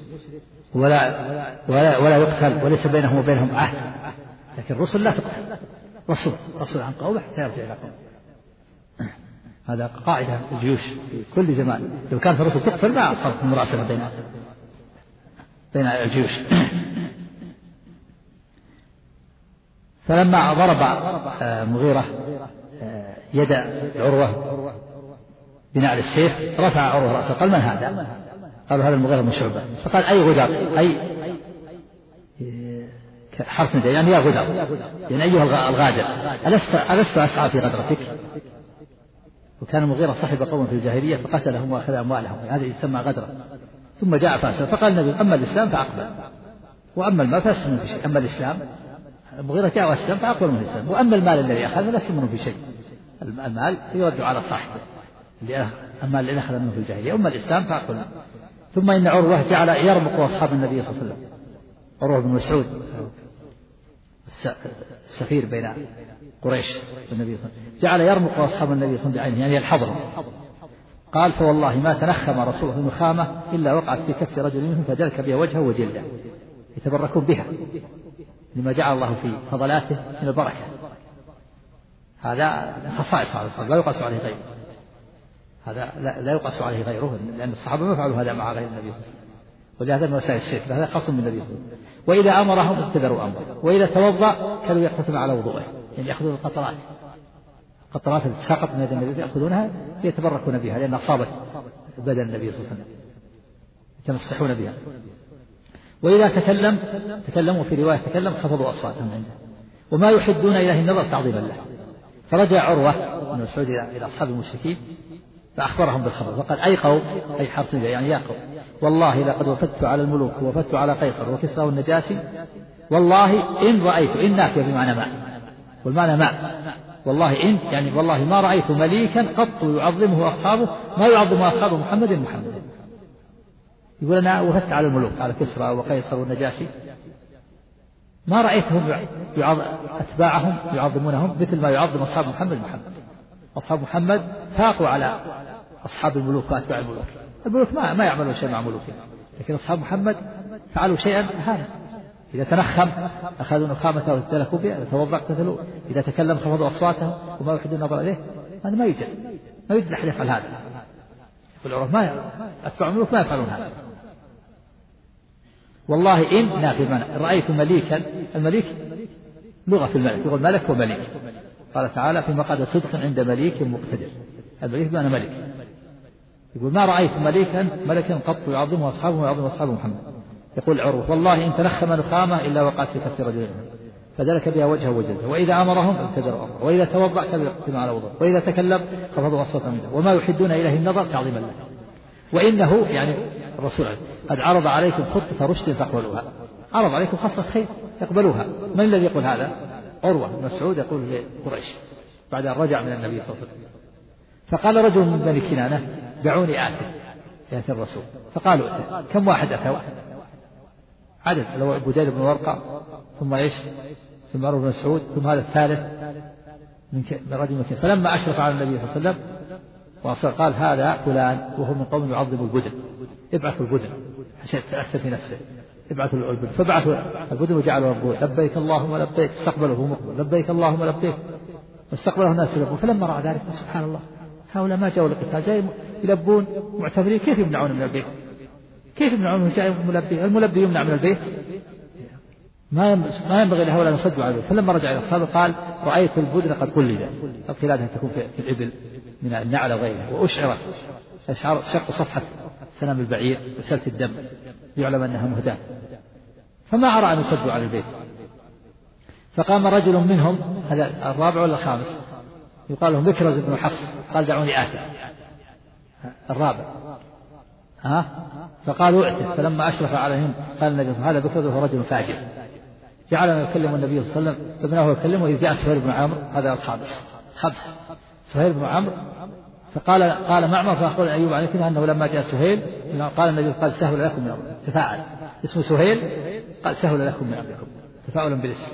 ولا يقتل وليس بينه وبينهم عهد، لكن الرسل لا تقتل، رسول عن قومه حتى يرجع إلى قومه. هذا قاعدة الجيوش في كل زمان، لو كانت الرسل تقتل ما صارت مراسلة بين الجيوش. فلما ضرب مغيرة يد عروة بنعل السيف رفع عروة رأسه، قال من هذا؟ قالوا هذا المغيرة بن شعبة. فقال أي غدار، أي حرف نداء يعني يا غدار، يعني أيها الغادر ألست أسعى في غدرتك؟ وكان المغيرة صاحب قوم في الجاهلية فقتلهم وأخذ أموالهم، هذا يسمى غدرة. ثم جاء فاسد فقال النبي أما الإسلام فأقبل وأما المال فلست منه في شيء. أما الإسلام المغيرة جاء والإسلام فأقبل من الإسلام، وأما المال الذي أخذ فلست منه في شيء. المال يرد على صاحبه، المال الذي أخذ منه في الجاهلية، أما الإسلام فأقبل. ثم إن عروة جعل يرمق أصحاب النبي صلى الله عليه وسلم، عروة بن مسعود السفير بين قريش والنبي صلى الله عليه وسلم، جعل يرمق أصحاب النبي صلى الله عليه وسلم يعني يلحظهم. قال فوالله ما تنخم رسوله نخامة إلا وقعت في كف رجل منهم فدلك بها وجهه وجلده، يتبركون بها لما جعل الله في فضلاته من البركة. هذا خصائص هذا الصحابة لا يقاس عليه غيره، هذا لا يقاس عليه غيره، لأن الصحابة ما فعلوا هذا مع غير النبي صلى الله عليه وسلم، ولهذا من وسائل الشرك، هذا خاص من النبي صلى الله عليه وسلم. وإذا أمرهم ابتدروا أمره، وإذا توضأ كانوا يقتصرون على وضوءه، يعني يأخذون القطرات التي سقط من يد النبي يأخذونها يتبركون بها لأن أصابت بدن النبي صلى الله عليه وسلم يتمسحون بها. وإذا تكلموا في رواية خفضوا أصواتهم عنده، وما يحدون إليه النظر تعظيما له. فرجع عروة بن مسعود إلى أصحاب المشركين فأخبرهم بالخبر فقال أي قوم، أي حرف يعني يا قوم، والله لقد وفدت على الملوك ووفدت على قيصر وكسرى والنجاشي، والله إن رأيت، إن نافية بمعنى ما، والمعنى ما، والله إن يعني والله ما رأيت مليكا قط يعظمه أصحابه ما يعظم أصحاب محمد. يقول أنا وفدت على الملوك على كسرى وقيصر والنجاشي ما رأيتهم أتباعهم يعظمونهم مثل ما يعظم أصحاب محمد. أصحاب محمد فاقوا على أصحاب الملوك وأتباع الملوك. الملوك ما يعملون شيء مع ملوكهم، لكن أصحاب محمد فعلوا شيئا هذا. إذا تنخم أخذوا نخامته وتلكوا بها، إذا توضأ اقتتلوا، إذا تكلم خفضوا أصواتهم وما يحدون النظر إليه. هذا ما يوجد أحد يفعل هذا. والعرف أتباع الملوك ما يفعلون هذا. والله إن نافي المعنى رأيت مليكا، المليك لغة في الملك، يقول ملك ومليك. قال تعالى في مقعد صدق عند مليك مقتدر، المليك بمعنى ملك. يقول ما رأيت ملكا قط يعظمه أصحابه ويعظم أصحاب محمد. يقول عروة والله إن تنخم نخامة إلا وقعت في كف رجل فدلك بها وجهه وجلده، وإذا أمرهم ابتدروا أمره، وإذا توضأ كانوا يقسمون على وضوء، وإذا تكلم خفضوا أصواتهم منه، وما يحدون إليه النظر تعظيما له. وإنه يعني الرسول قد عرض عليكم خطة رشد فاقبلوها، عرض عليكم خاصة خير يقبلوها. من الذي يقول هذا؟ عروة بن مسعود يقول لقريش بعد أن رجع من النبي صلى الله عليه وسلم. فقال رجل من بني كنانة دعوني يأتي الرسول. فقالوا كم واحد أتوا؟ عدد، لو بديل بن ورقة ثم إيش؟ ثم عروة بن مسعود ثم هذا الثالث من رجل من كنانة. فلما أشرف على النبي صلى الله عليه وسلم وأصر قال هذا فلان وهو من قوم يعظم البدن، ابعثوا البدن عشان تأثر في نفسه، ابعثوا البدن. فبعثوا البدن وجعلوا يقول لبيك اللهم لبيك، استقبله مقبل لبيك اللهم لبيك، واستقبله الناس يلبون. فلما رأى ذلك سبحان الله هؤلاء ما جاءوا للقتال، جاي يلبون معتبرين، كيف يمنعون من البيت؟ كيف يمنعون من جاء الملبي؟ الملبي يمنع من البيت؟ ما ينبغي لهؤلاء أن يصدوا على البيت. فلما رجع إلى أصحابه قال رأيت البدن قد قلدت، القلادة تكون في الإبل من النعل وغيره، وأشعرت شق صفحة سنام البعير وسلت الدم ليعلم أنها مهداة، فما أرى أن يصدوا على البيت. فقام رجل منهم، هذا الرابع ولا الخامس؟ يقال له مكرز بن حفص، قال دعوني آتي. الرابع فقالوا ائته، فلما أشرف عليهم قال النبي صلى الله عليه وسلم: هذا بكر وهو رجل فاجر. جعلنا يكلم النبي صلى الله عليه وسلم فابنه يكلمه، إذ جاء سهيل بن عمرو، هذا الخامس، خمسة، سهيل بن عمرو. قال معمر: فأخبر أيوب عن كده أنه لما جاء سهيل قال النبي: قال سهل لكم من أمركم. تفاعل اسمه سهيل، قال سهل لكم من أمركم، تفاعلا بالاسم.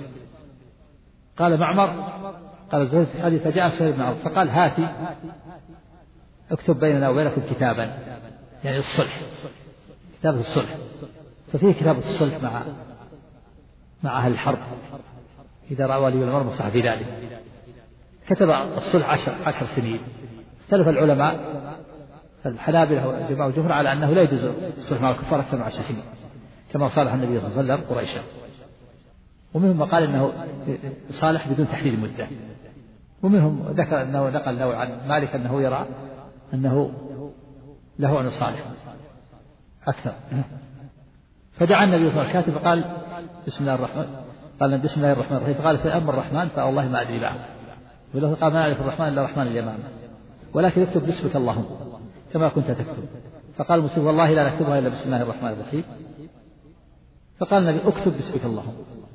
قال معمر، قال الزهري في الحديث: فجاء سهيل بن عمرو فقال: هاتي اكتب بيننا وبينكم كتابا، يعني الصلح، كتابة الصلح. ففيه كتابة الصلح مع أهل الحرب إذا رأى ولي الأمر مصلحة في ذلك. كتب الصلح 10 سنين. اختلف العلماء الحنابلة والجماعة والجمهور على أنه لا يجوز الصلح مع الكفار أكثر من 10 سنين، كما صالح النبي صلى الله عليه وسلم قريشا. ومنهم قال إنه صالح بدون تحديد المدة، ومنهم ذكر أنه نقل له عن مالك أنه يرى أنه له أن يصالح أكثر. فدعا النبي صلى الله عليه وسلم الكاتب فقال: بسم الله الرحمن الرحيم. فقال: سأما الرحمن فالله ما أدري بعد، وله قال: ما أعرف الرحمن إلا الرحمن اليمامة، ولكن اكتب باسمك اللهم كما كنت تكتب. فقال المسلم: والله لا نكتبها إلا بسم الله الرحمن الرحيم. فقال النبي: اكتب باسمك اللهم.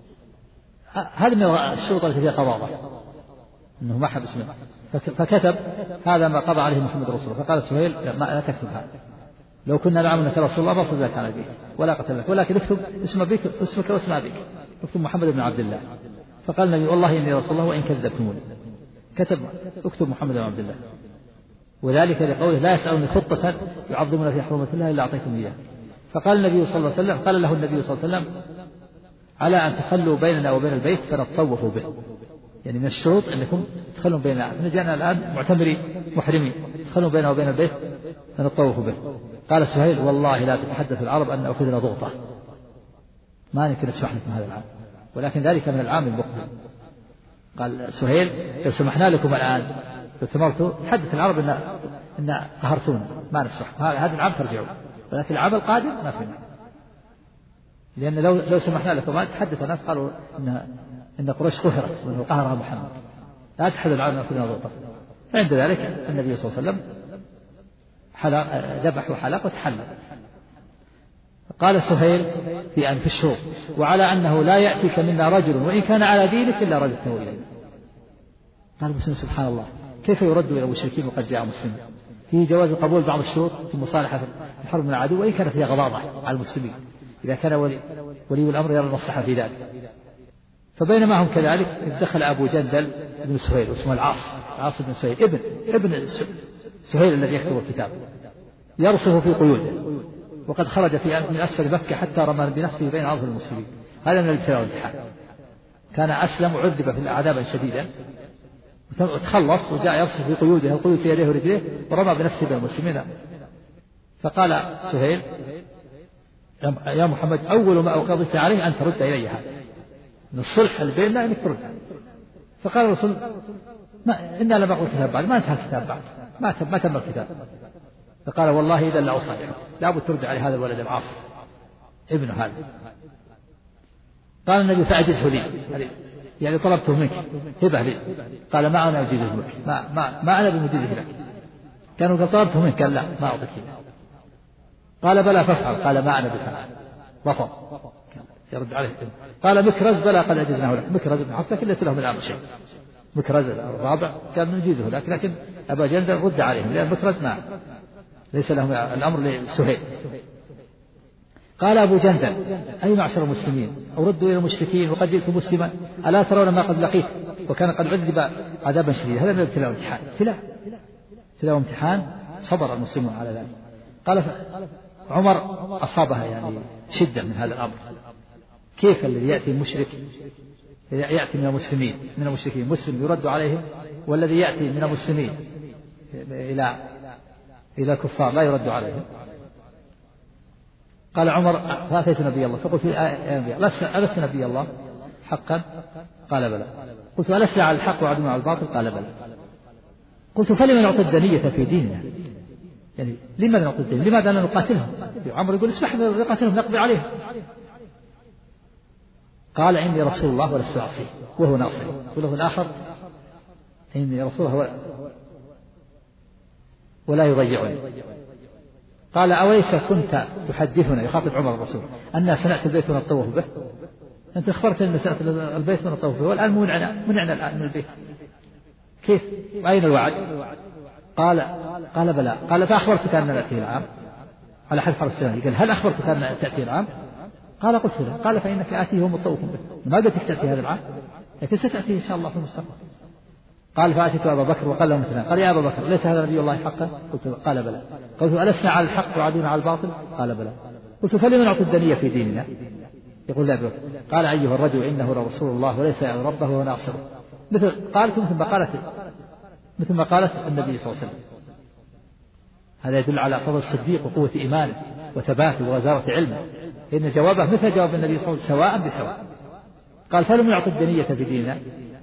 هذا من الشروط التي فيها قضاء، أنه ما حب اسمه. فكتب: هذا ما قضى عليه محمد رسول الله. فقال سهيل: لا تكتب هذا، لو كنا نعلم أنك رسول الله ما صدقك على أبيك ولا قتلك، ولكن اكتب اسمك واسم أبيك، اكتب محمد بن عبد الله. فقال النبي: والله إني رسول الله وإن كذبتموني. كتب: اكتب محمد بن عبد الله، وذلك لقوله: لا يسألني خطة يعظمون في حرمة الله إلا أعطيتم إياه. فقال النبي صلى الله عليه وسلم: قال له النبي صلى الله عليه وسلم: على أن تخلوا بيننا وبين البيت فنتطوف به، يعني من الشروط أنكم تخلون بيننا، احنا جاءنا الآن معتمرين محرمين، تخلون بيننا وبين البيت فنتطوف به. قال سهيل: والله لا تتحدث العرب أن أخذنا ضغطة، ما نمكن نسمح لكم هذا العام، ولكن ذلك من العام المقبل. قال سهيل: لو سمحنا لكم الآن لو ثمرتوا تحدث العرب إن قهرتونا، ما نسمح، هذا العام ترجعوا، ولكن العام القادم ما فينا، لأن لو سمحنا لكم تحدث الناس قالوا إن قريش قهرت وأنه قهرها محمد، لا تحدث العرب أن أخذنا ضغطة. عند ذلك النبي صلى الله عليه وسلم ذبح وحلق وتحلق. قال سهيل في الشروط: وعلى أنه لا يأتيك منا رجل وإن كان على دينك إلا رددته إليه. قال مسلم: سبحان الله، كيف يرد إلى المشركين وقد جاء مسلم؟ فيه جواز قبول بعض الشروط في مصالحة الحرب من العدو، وإن كانت فيها غضاضة على المسلمين إذا كان ولي الأمر يرى المصلحة في ذلك. فبينما هم كذلك دخل أبو جندل بن سهيل، واسمه العاص بن سهيل، ابن سهيل الذي يكتب الكتاب، يرصف في قيوده، وقد خرج من أسفل مكة حتى رمى بنفسه بين أظهر المسلمين. هذا من الابتلاء والامتحان. كان أسلم وعذب في عذابا شديدا، وتخلص وجاء يرصف في قيوده، القيود في يديه ورجليه، ورمى بنفسه بين المسلمين. فقال سهيل: يا محمد، أول ما أوقظت عليه أن ترد إلي هذا، من الصلح اللي بيننا أنك ترد. فقال الرسول: إنا لم أقل الكتاب بعد، ما انتهى الكتاب بعد، ما تم الكتاب. فقال: والله إذا لا أصالحك، لابد ترد على هذا الولد العاصي ابنه هذا. قال النبي: فأجزه لي، يعني طلبته منك هبه لي. قال: ما أنا أجيزه لك، ما أنا بمجيزه لك. كانوا قد طلبته منك، قال: لا ما أعطيك. قال: بلى فافعل. قال: ما أنا بفعل، رفض يرد عليه. قال مكرز: بلى قد أجزناه لك. مكرز بن حفص ليس له من الأمر شيء. مكرز الرابع كان نجيزه لكن أبا جندل رد عليهم، لأن مكرز ليس لهم الأمر لسهيل. قال أبو جندل: أي معشر المسلمين، أردوا إلى المشركين وقد جئت مسلما، ألا ترون ما قد لقيت؟ وكان قد عذب عذابا شديدا. هذا من الابتلاء والامتحان، ابتلاء وامتحان، صبر المسلمون على ذلك. قال عمر أصابها يعني شدة من هذا الأمر. كيف الذي يأتي المشرك يأتي من المسلمين، من المشركين مسلم يرد عليهم، والذي يأتي من المسلمين إلى الكفار لا يرد عليهم. قال عمر: فأتيت نبي الله فقلت: يا نبي الله، ألست نبي الله حقا؟ قال: بلى. قلت: ألست على الحق وعدنا على الباطل؟ قال: بلى. قلت: فلما نعطي الدنية في ديننا؟ يعني لماذا نعطي الدنية؟ لماذا لا نقاتلهم؟ عمر يقول: اسمح لنا نقاتلهم نقضي عليهم. قال إني رسول الله ولست أعصيه وهو ناصر. وله الآخر إني رسول الله ولا يضيعني. قال أوليس كنت تحدثنا، يخاطب عمر الرسول، أن سمعت البيت ونطوف به؟ أنت أخبرت أن سمعت البيت ونطوف به والآن منعنا الآن من البيت، كيف؟ وأين الوعد؟ قال بلى. قال فأخبرتك أن نأتيه العام على حد حرس الثاني. قال هل أخبرتك أن تأتي العام؟ قال قلت له. قال فإنك آتيه ومطوف به، ما قلت تأتي هذا العام، لكن ستأتيه إن شاء الله في المستقبل. قال فأتيت أبا بكر وقال له مثلا. قال يا أبا بكر ليس هذا نبي الله حقا؟ قال بلى. قلت ألسنا على الحق وعدونا على الباطل؟ قال بلى. قلت فلم نعطي الدنيا في ديننا؟ يقول لا بلى. قال أيها الرجل إنه لرسول الله وليس يعلم ربه وناصره. مثل ما قالت النبي صلى الله عليه وسلم. هذا يدل على فضل الصديق وقوة إيمانه وثباته وغزارة علمه، إن جوابه مثل جواب النبي صلى الله عليه وسلم سواء بسواء. قال فلم يعطي الدنية في ديننا؟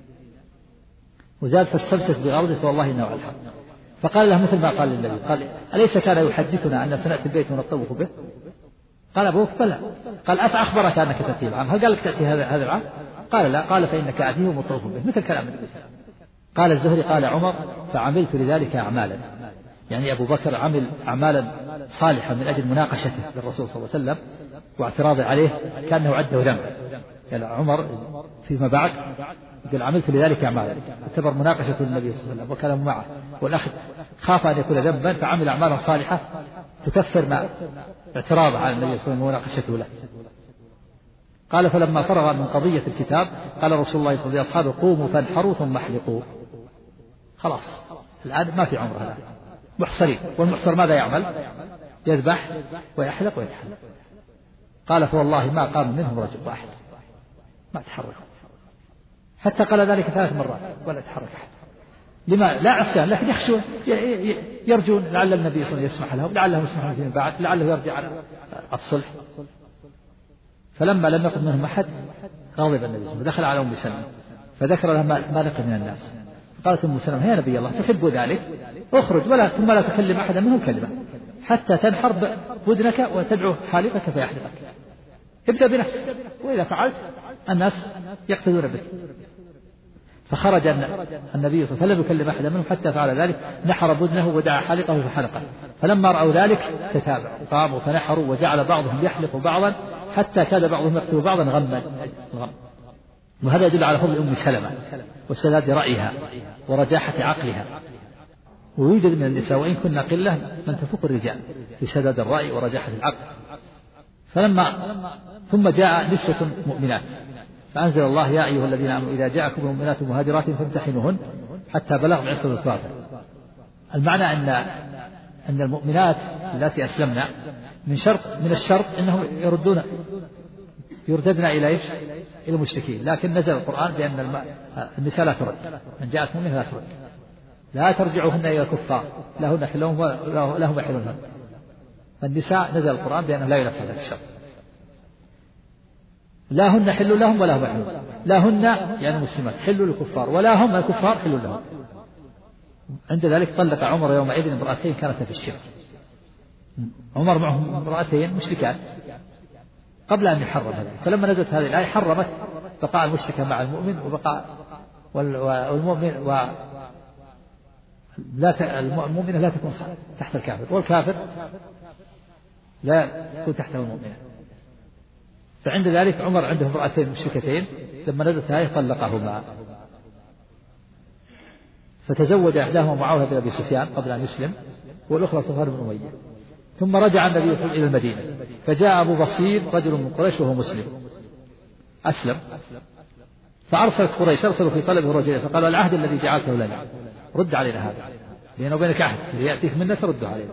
وزاد فاستمسك بغرضه والله إنه على الحق. فقال له مثل ما قال للنبي. قال أليس كان يحدثنا أن سنأتي البيت ونطوف به؟ قال أبوك بلى. قال أفأخبرك أنك تأتي العام؟ هل قال لك تأتي هذا العام؟ قال لا. قال فإنك آتيه ومطوف به، مثل كلام النبي. قال الزهري قال عمر فعملت لذلك أعمالا، يعني أبو بكر عمل أعمالا صالحة من أجل مناقشته للرسول صلى الله عليه وسلم واعتراضه عليه كأنه عده ذنبا. قال عمر فيما بعد يقول عملت لذلك أعمالا، اعتبر مناقشة النبي صلى الله عليه وسلم وكلام معه والأخذ خاف أن يكون ذنبا فعمل أعمالا صالحة تكفر ما اعتراضه على النبي صلى الله عليه وسلم ومناقشته له. قال فلما فرغ من قضية الكتاب قال رسول الله صلى الله عليه وسلم لأصحابه قوموا فانحروا ثم احلقوا. خلاص الآن ما في عمر، هذا محصرين، والمحصر ماذا يعمل؟ يذبح ويحلق ويتحلق. قال فوالله ما قام منهم رجل واحد، ما تحرك، حتى قال ذلك 3 مرات ولا تحرك أحد. لما؟ لا عصيان، لكن يخشون يرجون لعل النبي صلى الله عليه وسلم يسمح لهم، لعله يسمح لهم فيما بعد، لعله يرجع على الصلح. فلما لم يقم منهم أحد غضب النبي صلى الله عليه وسلم ودخل على أم سلمة فذكر لها ما لقي من الناس. قالت أم سلمة يا نبي الله تحب ذلك؟ اخرج ثم لا تكلم أحدا منهم كلمة حتى تنحر بدنك وتدعو حالقك فيحلقك. ابدأ بنفسك، وإذا فعلت الناس يقتدون بك. فخرج النبي صلى الله عليه وسلم يكلم أحدا منهم حتى فعل ذلك، نحر بدنه ودعا حالقه فحلقه. فلما رأوا ذلك تتابعوا قاموا فنحروا وجعل بعضهم يحلق بعضا حتى كاد بعضهم يقتل بعضا غما. وهذا يدل على فضل أم سلمة وسداد رأيها ورجاحة عقلها. ويوجد من النساء وإن كنا قلة من تفوق الرجال في سداد الرأي ورجاحة العقل. ثم جاء نسوة مؤمنات فأنزل الله يا أيها الذين آمنوا إذا جاءكم مؤمنات مهاجرات فامتحنوهن حتى بلغن عصر الكافر. المعنى أن المؤمنات التي أسلمنا من الشرط أنهم يرددن إلى إيش؟ إلى المشركين، لكن نزل القرآن بأن النساء لا ترد، من جاءت مؤمنة لا ترد، لا ترجعوهن إلى الكفار لهن حلهم ولهم يحلونهن. فالنساء نزل القرآن بأنه لا ينفذ هذا الشرط، لا هن حل لهم ولا هم يحلون. لا هن يعني مسلمات حلوا للكفار، ولا هم الكفار حلوا لهم. عند ذلك طلق عمر يومئذ امرأتين كانتا في الشرك. عمر معهم امرأتين مشركات قبل أن يحرم هذا، فلما نزلت هذه الآية حرمت بقاء المشركة مع المؤمن وبقاء والمؤمن المؤمنة لا تكون تحت الكافر، والكافر لا تكون تحته المؤمنة. فعند ذلك عمر عنده امرأتين مشركتين، لما نزلت هذه طلقهما، فتزوج إحداهما معاوية بن أبي سفيان قبل أن يسلم، والأخرى صفوان بن أمية. ثم رجع النبي صلى الله عليه وسلم إلى المدينة، فجاء أبو بصير رجل من قريش وهو مسلم أسلم، فأرسلت قريش أرسلوا في طلبه رجلا فقالوا العهد الذي جعلته لنا رد علينا هذا، بيننا وبينك عهد يأتيك منا ترد علينا.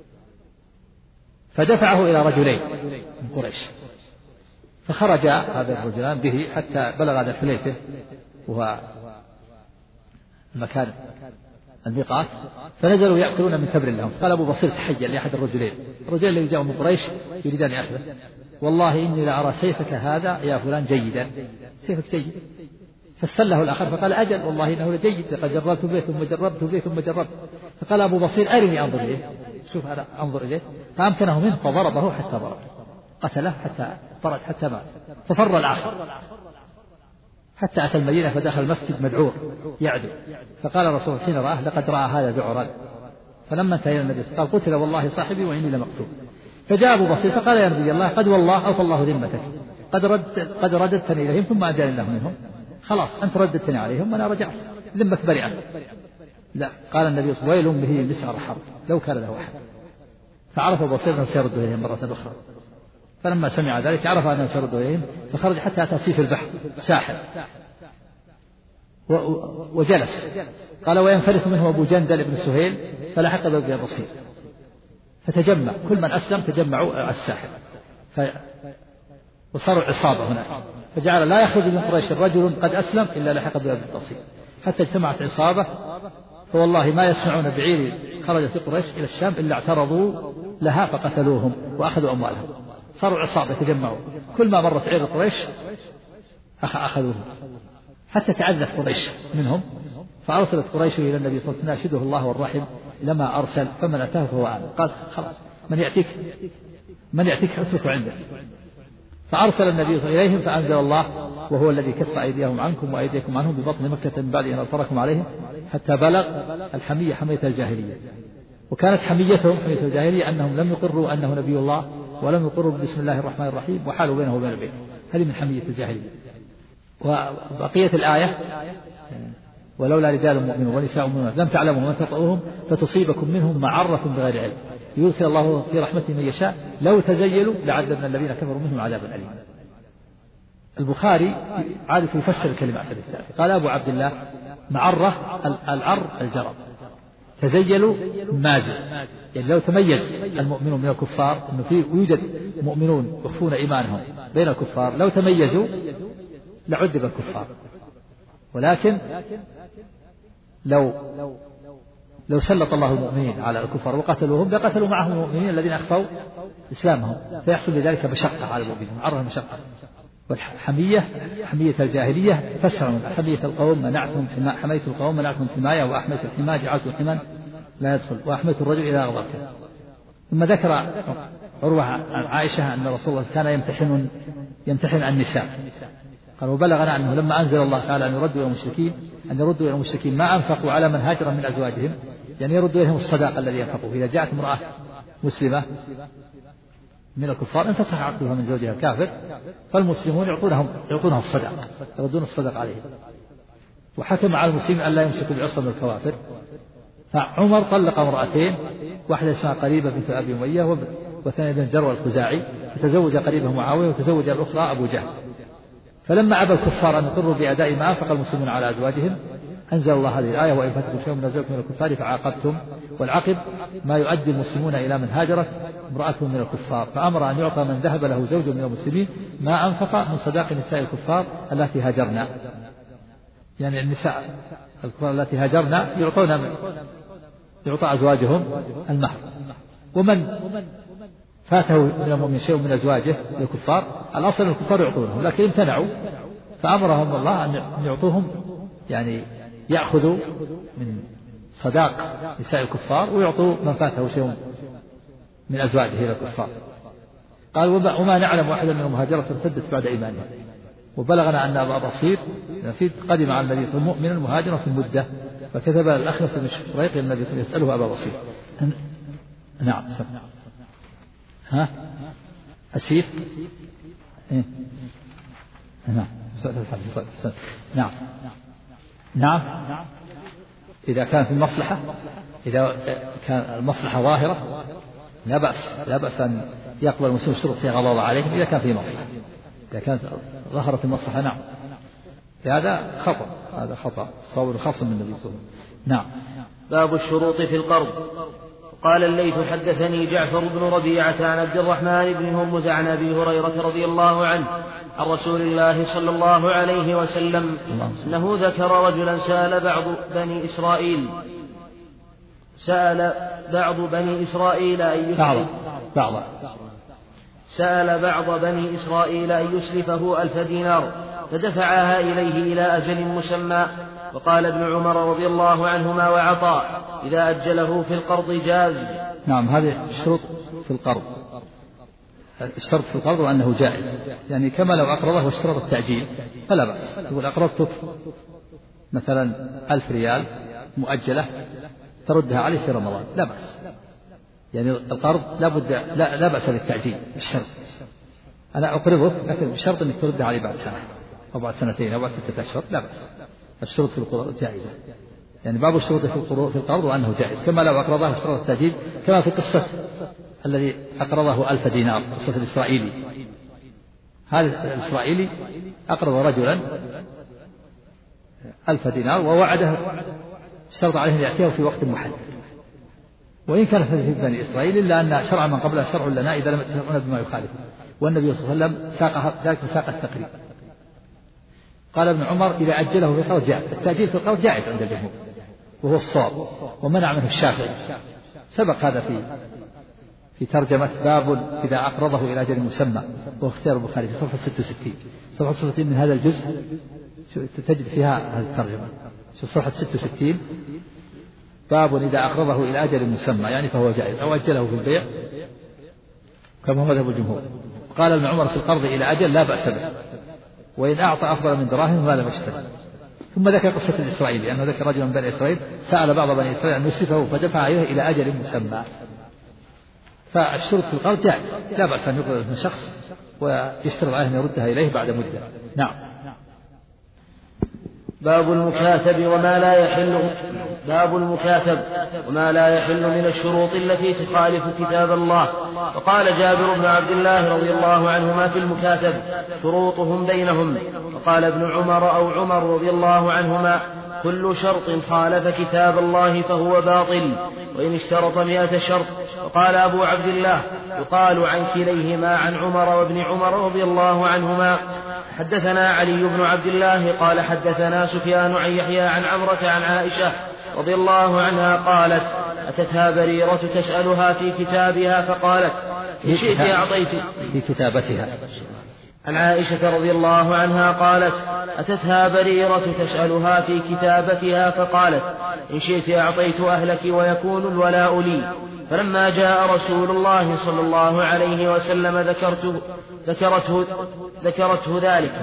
فدفعه إلى رجلين من قريش، فخرج هذا الرجلان به حتى بلغ هذا الحليفة وهو المكان الميقات، فنزلوا يأكلون من تمر لهم. قال أبو بصير تحيا لأحد الرجلين الذي جاءوا من قريش يريدان أخذه، والله إني لأرى سيفك هذا يا فلان جيدا، سيفك جيد. فاستله الآخر فقال أجل والله إنه لجيد، لقد جربت به ثم جربت به ثم جربت. فقال أبو بصير أرني أنظر إليه، شوف أنا أنظر إليه، فأمكنه منه فضربه حتى ضرب، قتله حتى طرد حتى مات، ففر الآخر حتى أتى المدينة فدخل المسجد مدعور يعدو، فقال الرسول حين رآه لقد رأى هذا ذعرا، فلما انتهى النبي قال قتل والله صاحبي وإني لمقتول. فجاء أبو بصير فقال يا نبي الله قد والله أوفى الله ذمتك، قد رددتني إليهم ثم أجاني الله منهم، خلاص أنت رددتني عليهم وأنا رجعت ذمك بريئة. لا، قال النبي ويل به مسعر حرب لو كان له أحد، فعرف أبو بصير أنه سيرد إليهم مرة أخرى، فلما سمع ذلك عرف أنه سيرد إليهم فخرج حتى أتى سيف البحر ساحل وجلس، قال وينفلت منه أبو جندل بن سهيل فلحق بأبي بصير، فتجمع كل من أسلم تجمعوا على الساحل وصاروا عصابة هناك، فجعل لا يخرج من قريش رجل قد أسلم إلا لحق بأبي بصير، حتى اجتمعت عصابة فوالله ما يسمعون بعير خرج في قريش إلى الشام إلا اعترضوا لها فقتلوهم وأخذوا أموالهم، صاروا عصابة يتجمعوا كل ما مرت عير قريش أخذوهم، حتى تعذف قريش منهم، فأرسلت قريش إلى النبي صلى الله عليه وسلم تناشده الله والرحم لما أرسل، فمن أتاه فهو آمن، قال خلاص من يأتيك اتركه عنده، فأرسل النبي صلى الله عليه وسلم إليهم فأنزل الله وهو الذي كف أيديهم عنكم وأيديكم عنهم ببطن مكة من بعد أن أظفركم عليهم حتى بلغ الحمية حمية الجاهلية، وكانت حميتهم حمية الجاهلية أنهم لم يقروا أنه نبي الله ولم يقروا بسم الله الرحمن الرحيم وحالوا بينه وبين البيت، هذه من حمية الجاهلية. وبقية الآية ولولا رجال مؤمنون ونساء مؤمنات لم تعلموا من تطؤوهم فتصيبكم منهم معرة بغير علم يدخل الله في رحمته من يشاء لو تزيلوا لعذبنا الذين كفروا منهم عذابا أليما. البخاري عادة يفسر الكلمات الثلاثة، قال أبو عبد الله معرة العر الجرب، تزيلوا مازل، يعني لو تميز المؤمنون من الكفار أنه يوجد مؤمنون يخفون إيمانهم بين الكفار، لو تميزوا لعذب الكفار، ولكن لو سلط الله المؤمنين على الكفار وقتلوهم لقتلوا معهم المؤمنين الذين أخفوا إسلامهم، فيحصل بذلك مشقة على المؤمنين، معرة مشقة. والحمية حمية الجاهلية فسر من حمية القوم منعتهم حماية القوم منعتهم حماية، وأحمية الحماة جعلتهم حما لا يدخل، وأحمية الرجل إذا أغضبته. ثم ذكر عروة عن عائشة أن رسول الله كان يمتحن النساء، قال وبلغنا أنه لما أنزل الله تعالى أن يردوا إلى المشركين ما أنفقوا على من هاجر من أزواجهم، يعني يردوا إليهم الصداقة الذي ينفقوا، إذا جاءت امرأة مسلمة من الكفار انفسخ عقدها من زوجها الكافر فالمسلمون يعطونها الصدقة، يردون الصدقة عليهم. وحكم على المسلمين أن لا يمسكوا بعصا من الكوافر، فعمر طلق امرأتين، واحدة اسمها قريبة بنت أبي أمية والثانية بنت جروة الخزاعي، فتزوج قريبة معاوية وتزوج الأخرى أبو جهل. فلما أبى الكفار أن يقروا بأداء ما أنفق المسلمون على أزواجهم أنزل الله هذه الآية وإن فاتكم شيء من أزواجكم من الكفار فعاقبتم، والعقب ما يؤدي المسلمون إلى من هاجرت امرأتهم من الكفار، فأمر أن يعطى من ذهب له زوج من المسلمين ما أنفق من صداق نساء الكفار التي هاجرنا، يعني النساء الكفار التي هاجرنا يعطى أزواجهم المهر. ومن فاته من المؤمن شيء من أزواجه للكفار الأصل الكفار يعطونهم، لكن امتنعوا فأمرهم الله أن يعطوهم، يعني يأخذوا من صداق نساء الكفار ويعطوا من فاته شيء من أزواجه إلى الكفار. قال وما نعلم واحدا من المهاجرة ارتدت بعد إيمانها. وبلغنا أن أبا بصير قدم على النبي صلى الله عليه وسلم مؤمنا مهاجرا في المدة، فكتب الأخنس بن شريق إلى النبي صلى الله عليه وسلم يسأله أبا بصير. نعم. ها أسيف نعم نعم إذا كان في المصلحة، إذا كان المصلحة ظاهرة لا بأس أن يقبل المسلم الشروط في غضاضة عليهم إذا كان في مصلحة، إذا كانت ظهرت المصلحة. نعم هذا خطأ صور خاص من النبي صلى الله عليه وسلم. نعم. باب الشروط في القرض. قال الليث حدثني جعفر بن ربيعة عن عبد الرحمن بن هرمز عن أبي هريرة رضي الله عنه عن رسول الله صلى الله عليه وسلم أنه ذكر رجلا سأل بعض بني إسرائيل أن يسلفه 1000 دينار فدفعها إليه إلى أجل مسمى، وقال ابن عمر رضي الله عنهما وعطاء إذا أجله في القرض جاز. نعم. هذه الشروط في القرض. الشرط في القرض وأنه جائز، يعني كما لو أقرضه واشترط التأجيل فلا بأس. يقول أقرضتك مثلا 1000 ريال مؤجلة تردها علي في رمضان، لا بأس. يعني القرض لا بأس بالتأجيل بالشرط، أنا أقرضك لكن بشرط أنك تردها علي بعد سنة أو بعد سنتين أو بعد 6 أشهر، لا بأس. الشروط في القرض جائزة، يعني باب الشروط في القرض وأنه جائز، كما لو أقرضه اشترط التأجيل، كما في قصة الذي أقرضه 1000 دينار، قصة الإسرائيلي. هذا الإسرائيلي أقرض رجلا 1000 دينار ووعده، اشترط عليه أن يأتيه في وقت محدد، وإن كان في بني إسرائيل إلا أن شرع من قبله شرع لنا إذا لم يتسمعون بما يخالفه. والنبي صلى الله عليه وسلم ساق ذلك ساق التقريب. قال ابن عمر إذا أجله في القرض جائز، التأجيل في القرض جائز عند الجمهور وهو الصواب، ومنع منه الشافعي. سبق هذا في ترجمة باب إذا أقرضه إلى أجل مسمى، واختيار البخاري في صفحة 66. صفحة 66 من هذا الجزء تجد فيها هذه الترجمة، شوف صفحة 66. باب إذا أقرضه إلى أجل مسمى يعني فهو جائز، أو أجله في البيع كما هو مذهب الجمهور. قال ابن عمر في القرض إلى أجل لا بأس به، وإن أعطى أفضل من دراهم ما لم يشتري. ثم ذكر قصة الإسرائيلي أنه ذكر رجلا من بني إسرائيل سأل بعض بني إسرائيل أن يسلفه فدفع إليه إلى أجل مسمى. فالشروط في القرض جائز، لا بأس أن يقرض من شخص ويشترط عليه أن يردها إليه بعد مدة. نعم. باب المكاتب وما لا يحل. باب المكاتب وما لا يحل من الشروط التي تخالف كتاب الله. وقال جابر بن عبد الله رضي الله عنهما في المكاتب شروطهم بينهم. وقال ابن عمر أو عمر رضي الله عنهما كل شرط خالف كتاب الله فهو باطل وإن اشترط 100 شرط. وقال أبو عبد الله يقال عن كليهما عن عمر وابن عمر رضي الله عنهما حدثنا علي بن عبد الله قال حدثنا سفيان عن يحيى عن عمرة عن عائشة رضي الله عنها قالت أتتها بريرة تسألها في كتابها فقالت إن شئت أعطيت في كتابتها. عن عائشة رضي الله عنها قالت أتتها بريرة تسألها في كتابتها فقالت إن شئت أعطيت أهلك ويكون الولاء لي. فلما جاء رسول الله صلى الله عليه وسلم ذكرته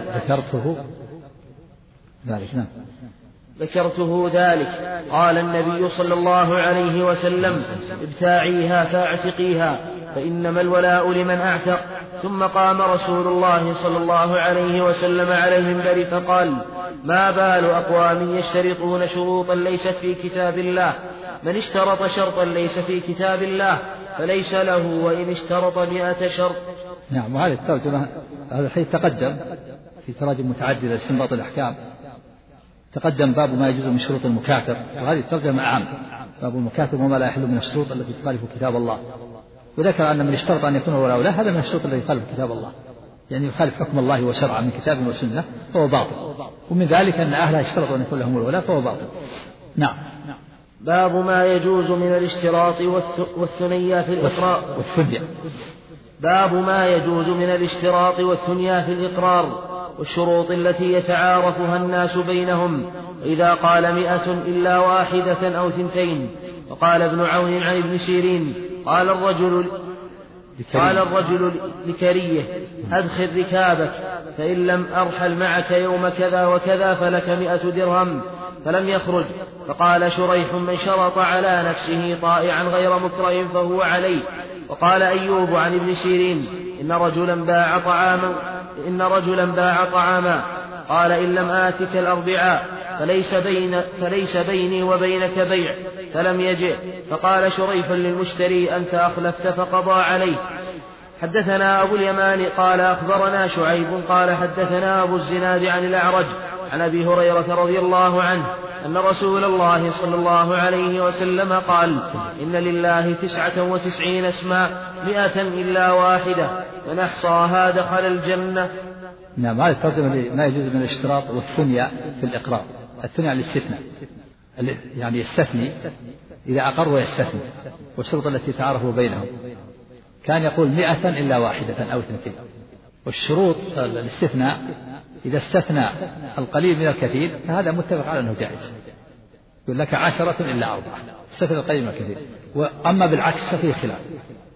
ذلك قال النبي صلى الله عليه وسلم ابتاعيها فاعتقيها فإنما الولاء لمن أعتق. ثم قام رسول الله صلى الله عليه وسلم على المنبر فقال ما بال أقوام يشترطون شروطا ليست في كتاب الله من اشترط شرطا ليس في كتاب الله فليس له وإن اشترط 100 شرط. نعم. وهذه الترجمة هذا الحديث تقدم في تراجم متعددة لاستنباط الأحكام. تقدم باب ما يجوز من شروط المكاتب، وهذه الترجمة أعم، باب المكاتب وما لا يحل من الشروط التي تخالف كتاب الله. وذكر أن من اشترط أن يكون ولا لا هذا من الشروط التي يخالف كتاب الله، يعني يخالف حكم الله وشرعه من كتاب وسنة فهو باطل، ومن ذلك أن أهلها اشترطوا أن يكون لهم الولاء فهو باطل. نعم. باب ما يجوز من الاشتراط والثنيا في الإقرار. باب ما يجوز من الاشتراط والثنيا في الإقرار والشروط التي يتعارفها الناس بينهم، إذا قال 100 إلا 1 أو 2. وقال ابن عون عن ابن سيرين قال الرجل لكريه أدخل ركابك فإن لم أرحل معك يوم كذا وكذا فلك 100 درهم، فلم يخرج. فقال شريح من شرط على نفسه طائعا غير مكره فهو عليه. وقال أيوب عن ابن سيرين إن رجلا باع طعاما قال إن لم آتك الأربعاء فليس بيني وبينك بيع، فلم يجئ. فقال شريح للمشتري أنت أخلفت فقضى عليه. حدثنا أبو اليمان قال أخبرنا شعيب قال حدثنا أبو الزناد عن الأعرج عن أبي هريرة رضي الله عنه أن رسول الله صلى الله عليه وسلم قال إن لله 99 اسما 100 إلا 1 من أحصاها دخل الجنة. نعم. هذا الترجمة ما يجوز من الاشتراط والثنيا في الإقرار. الثنيا الاستثناء، يعني يستثني إذا أقر ويستثني، والشروط التي تعارفوا بينهم. كان يقول 100 إلا 1 أو 2. والشروط الاستثناء إذا استثنى القليل من الكثير فهذا متفق على أنه جائز. يقول لك 10 إلا 4، استثنى القليل من الكثير. وأما بالعكس ففيه خلاف،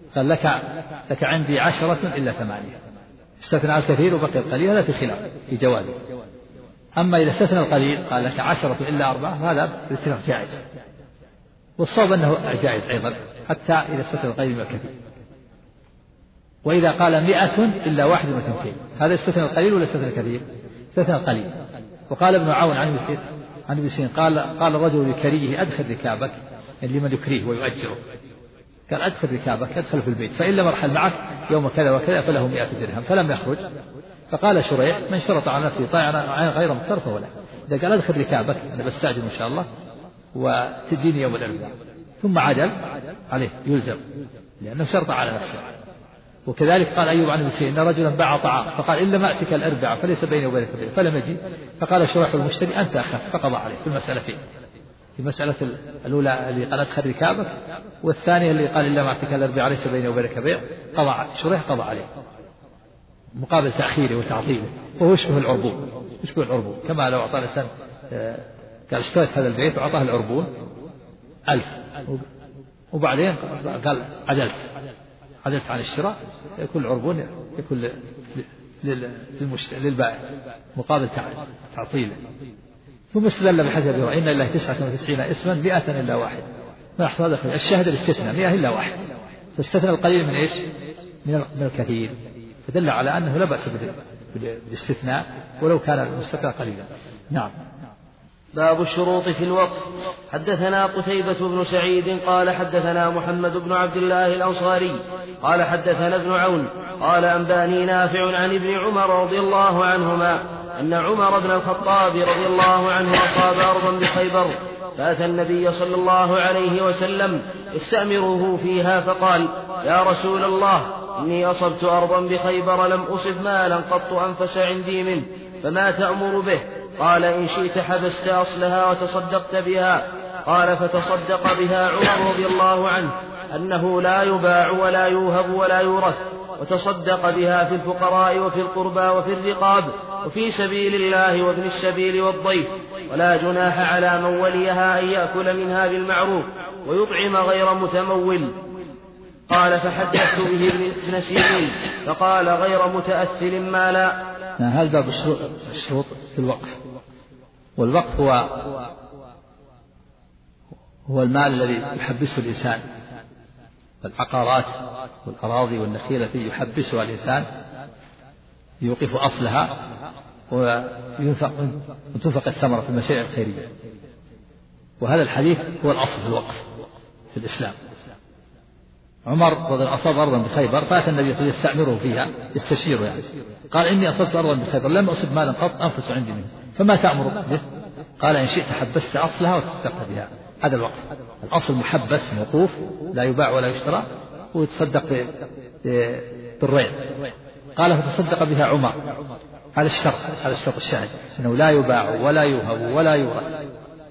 قال لك عندي 10 إلا 8. استثنى الكثير وبقي القليل، هذا في خلاف في جوازه. أما إذا استثنى القليل قال لك 10 إلا 4، هذا الاتفاق جائز، والصواب أنه جائز أيضا حتى إذا استثنى القليل من الكثير. وإذا قال 100 إلا 1 و2، هذا استثنى القليل ولا استثنى الكثير؟ استثنى القليل. وقال ابن عون عن ابن سيرين قال الرجل لكريه أدخل ركابك، يعني لمن يكريه ويؤجره، قال أدخل ركابك، أدخل في البيت، فإن لم أرحل معك يوم كذا وكذا فله 100 درهم، فلم يخرج. فقال شريح من شرط على نفسه طاعة غير مختار فهو له. إذا قال أدخل ركابك أنا بستعجل إن شاء الله وتجيني يوم الأربعاء، ثم عجل عليه يلزم لأنه شرط على نفسه. وكذلك قال أيوب عن ابن سيرين إن رجلا باع طعام فقال إن لم أتك الأربعاء فليس بيني وبينك بيع، فلم يجي، فقال شريح المشتري أنت أخف، فقضى عليه في المسألتين، في مسألة الأولى اللي قال أدخل ركابك، والثانية اللي قال إن لم أتك الأربعاء ليس بيني وبينك بيع، شريح قضى عليه مقابل تأخيره وتعطيله. وهو يشبه العربون، كما لو أعطى الإنسان قال اشتريت هذا البيت وأعطاه العربون 1000 وبعدين قال عدلت عن الشراء، يكون العربون يكون للبائع مقابل تعطيله. ثم استدل بحسب إن الله 99 اسما 100 إلا 1، ما يحصل هذا الشاهد الاستثناء 100 إلا 1، فاستثنى القليل من إيش؟ من الكثير، فدل على أنه لا بأس بالاستثناء ولو كان المستثنى قليلا. نعم. باب الشروط في الوقف. حدثنا قتيبة بن سعيد قال حدثنا محمد بن عبد الله الأنصاري قال حدثنا ابن عون قال أنباني نافع عن ابن عمر رضي الله عنهما أن عمر بن الخطاب رضي الله عنه أصاب أرضا بخيبر، فأتى النبي صلى الله عليه وسلم يستأمره فيها، فقال يا رسول الله إني أصبت أرضا بخيبر لم أصب مالا قط أنفس عندي منه، فما تأمر به؟ قال إن شئت حبست أصلها وتصدقت بها. قال فتصدق بها عمر رضي الله عنه أنه لا يباع ولا يوهب ولا يورث، وتصدق بها في الفقراء وفي القربى وفي الرقاب وفي سبيل الله وابن السبيل والضيف، ولا جناح على من وليها أن يأكل منها بالمعروف ويطعم غير متمول. قال فحدثت به ابن سيرين فقال غير متأثر مالا. هذا باب الشروط في الوقف. والوقف هو المال الذي يحبسه الإنسان، العقارات والأراضي والنخيل التي يحبسها الإنسان يوقف أصلها وتنفق الثمرة في المشاريع الخيرية. وهذا الحديث هو الأصل في الوقف في الإسلام. عمر رضي الله عنه أصاب أرضا بخيبر، فأتى النبي صلى الله عليه وسلم يستأمره فيها، يستشيره يعني، قال إني أصبت أرضا بخيبر لم أصب مالا قط أنفس عندي منه، فما تأمر به؟ قال إن شئت حبست أصلها وتصدقت بها. هذا الوقف، الأصل محبس موقوف لا يباع ولا يشترى، ويتصدق بالريع. قال فتصدق بها عمر. هذا الشرط الشاهد أنه لا يباع ولا يوهب ولا يورث.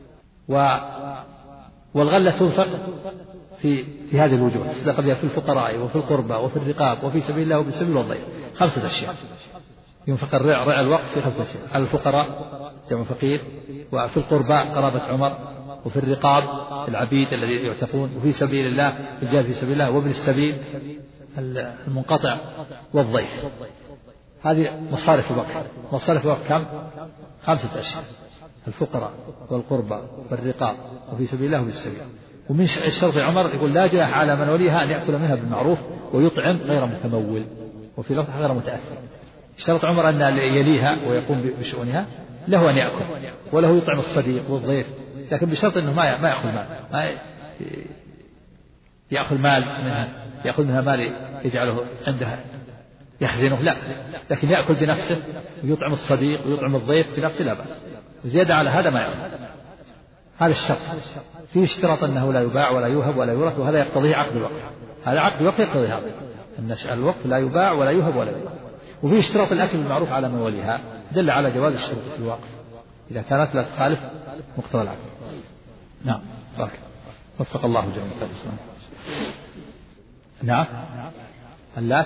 والغلة تنفق في هذه الوجوه، تصدق بها في الفقراء وفي القربى وفي الرقاب وفي سبيل الله وفي سبيل الضيف. 5 أشياء ينفق رع الوقف في 5 أشياء: على الفقراء جمع فقير، وفي القربى قرابة عمر، وفي الرقاب العبيد الذي يعتقون، وفي سبيل الله الجهاد في سبيل الله، وابن السبيل المنقطع، والضيف. هذه مصارف الوقف. مصارف الوقف كم؟ 5 أشياء: الفقراء والقربى والرقاب وفي سبيل الله وفي السبيل. ومن الشرط عمر يقول لا جناح على من وليها أن يأكل منها بالمعروف ويطعم غير متمول، وفي لفظ غير متأثر. شرط عمر أن يليها ويقوم بشؤونها له أن يأكل وله يطعم الصديق والضيف، لكن بشرط أنه ما يأخذ مال، ما يأخذ منها مال يجعله عندها يخزنه، لا، لكن يأكل بنفسه ويطعم الصديق ويطعم الضيف بنفسه لا بأس. زيادة على هذا ما يأخذ. هذا الشرط. فيه اشتراط أنه لا يباع ولا يوهب ولا يورث، وهذا يقتضيه عقد الوقف. هذا عقد الوقف يقتضي هذا، أن الوقف لا يباع ولا يوهب ولا يورث. وفيه اشتراط الأكل بالمعروف على من وليها، دل على جواز الشروط في الوقف إذا كانت لا تخالف مقتضى العقد. نعم. وفق الله جميعا. نعم. اللات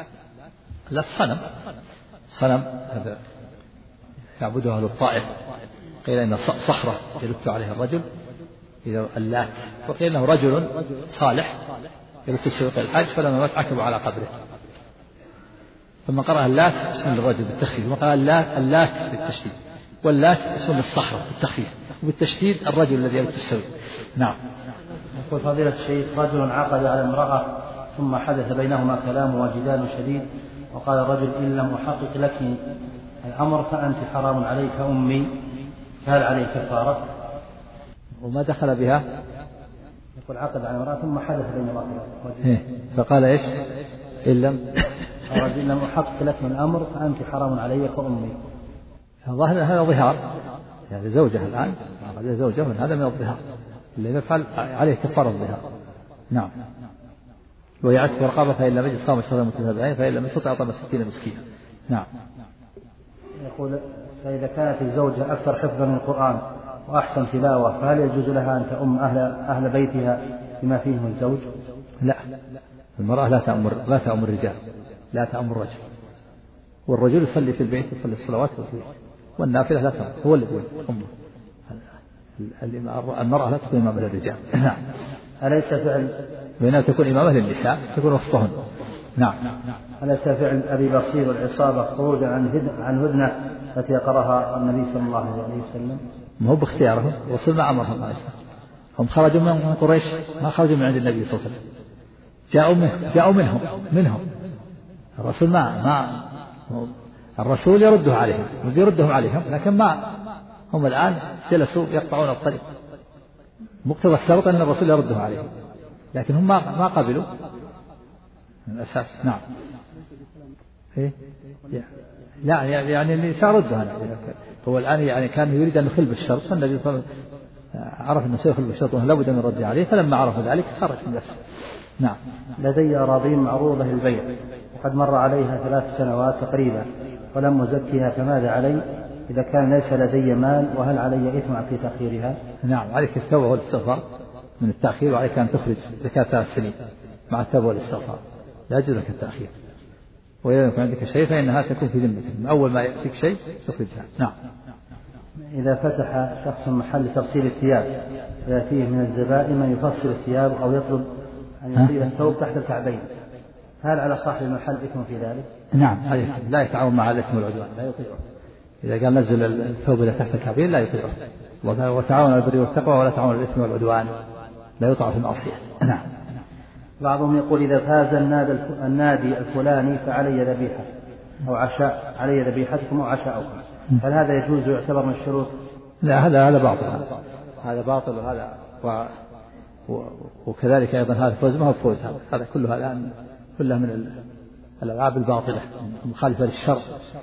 صنم هذا يعبده أهل الطائف. قيل إن صخرة يلت عليها الرجل إذا اللات، وقيل إنه رجل صالح يلف السوق الحج فلما مات عكبوا على قبره. ثم قرأ اللات اسم للرجل بالتخفيف، وقال اللات بالتشديد، واللات اسم للصخرة بالتخفيف، وبالتشديد الرجل الذي يلف السوق. نعم. يقول فضيلة الشيخ رجل عقد على امرأة ثم حدث بينهما كلام وجدال شديد، وقال الرجل إن لم أحقق لك الأمر فأنت حرام عليك أمي، فهل عليك كفارة؟ وما دخل بها؟ يقول عقد على امرأة ثم حدث بينهما كلام فقال إيش؟ إن لم أحقق لك الأمر فأنت حرام علي كأمي. الظاهر هذا ظهار، يعني زوجة الآن هذا زوجة، هذا من الظهار اللي يفعل عليه كفارة الظهار. نعم. ويعتق رقبة فإن لم يجد صام شهرين متتابعين فإن لم يستطع أطعم 60 مسكينا. نعم. يقول فإذا كانت الزوجة أكثر حفظا من القرآن وأحسن تلاوة فهل يجوز لها أن تؤم أهل بيتها بما فيه الزوج؟ لا، المرأة لا تأمر الرجال، لا تأمر الرجل، والرجل يصلي في البيت، يصلي الصلوات والنافلة لا تأمر، هو الذي أمه. المرأة لا تكون إمامة للرجال. نعم. أليس فعل بينما تكون إمامة للنساء تكون وسطهن. نعم. أليس فعل أبي بصير والعصابة خروجا عن هدنة التي قرأها النبي صلى الله عليه وسلم؟ ما هو باختيارهم، الرسول ما أمرهم عليه السلام، هم خرجوا من قريش، ما خرجوا من عند النبي صلى الله عليه وسلم، جاءوا منهم الرسول ما الرسول يرده عليهم ويردهم عليهم، لكن ما هم الآن جلسوا يقطعون الطريق، مقتضى الشرط أن الرسول يرده عليهم، لكن هم ما قبلوا من الأساس. نعم. لا يعني النساء ردها، هو الآن يعني كان يريد أن يخل بالشرط، فالنبي صلى الله عليه وسلم عرف أنه سيخل بالشرط وأنه لابد من الرد عليه، فلما عرف ذلك خرج من نفسه. نعم. لدي أراضين معروضة للبيع وقد مر عليها 3 سنوات تقريبا ولم أزكها، فماذا علي إذا كان ليس لدي مال، وهل علي إثم في تأخيرها؟ نعم، عليك التوبة والاستغفار من التأخير، وعليك أن تخرج زكاة 3 سنين مع التوبة والاستغفار، لا يجوز لك التأخير. وإذا يكون عندك شيء فإنها تكون في ذمتك، من أول ما يأتيك شيء تخرجها. نعم. إذا فتح شخص محل تفصيل الثياب ويأتيه من الزبائن من يفصل الثياب أو يطلب أن يصيب الثوب تحت الكعبين، هل على صاحب المحل إثم في ذلك؟ نعم، لا يتعاون مع الإثم والعدوان، لا يطيعه. إذا قال نزل الثوب إلى تحت الكعبين لا يطيعه، وتعاون على البر والتقوى ولا تعاون على الإثم والعدوان، لا يطاع في المعصية. نعم. بعضهم يقول إذا فاز النادي الفلاني فعلي ذبيحة أو عشاء، علي ذبيحتكم أو عشاءكم، هل هذا يجوز ويعتبر من الشروط؟ لا، هذا باطل، هذا باطل، وهذا وكذلك أيضا هذا فوز ما هو فوز، هذا كله الآن كلها من الألعاب الباطلة مخالفة للشرع،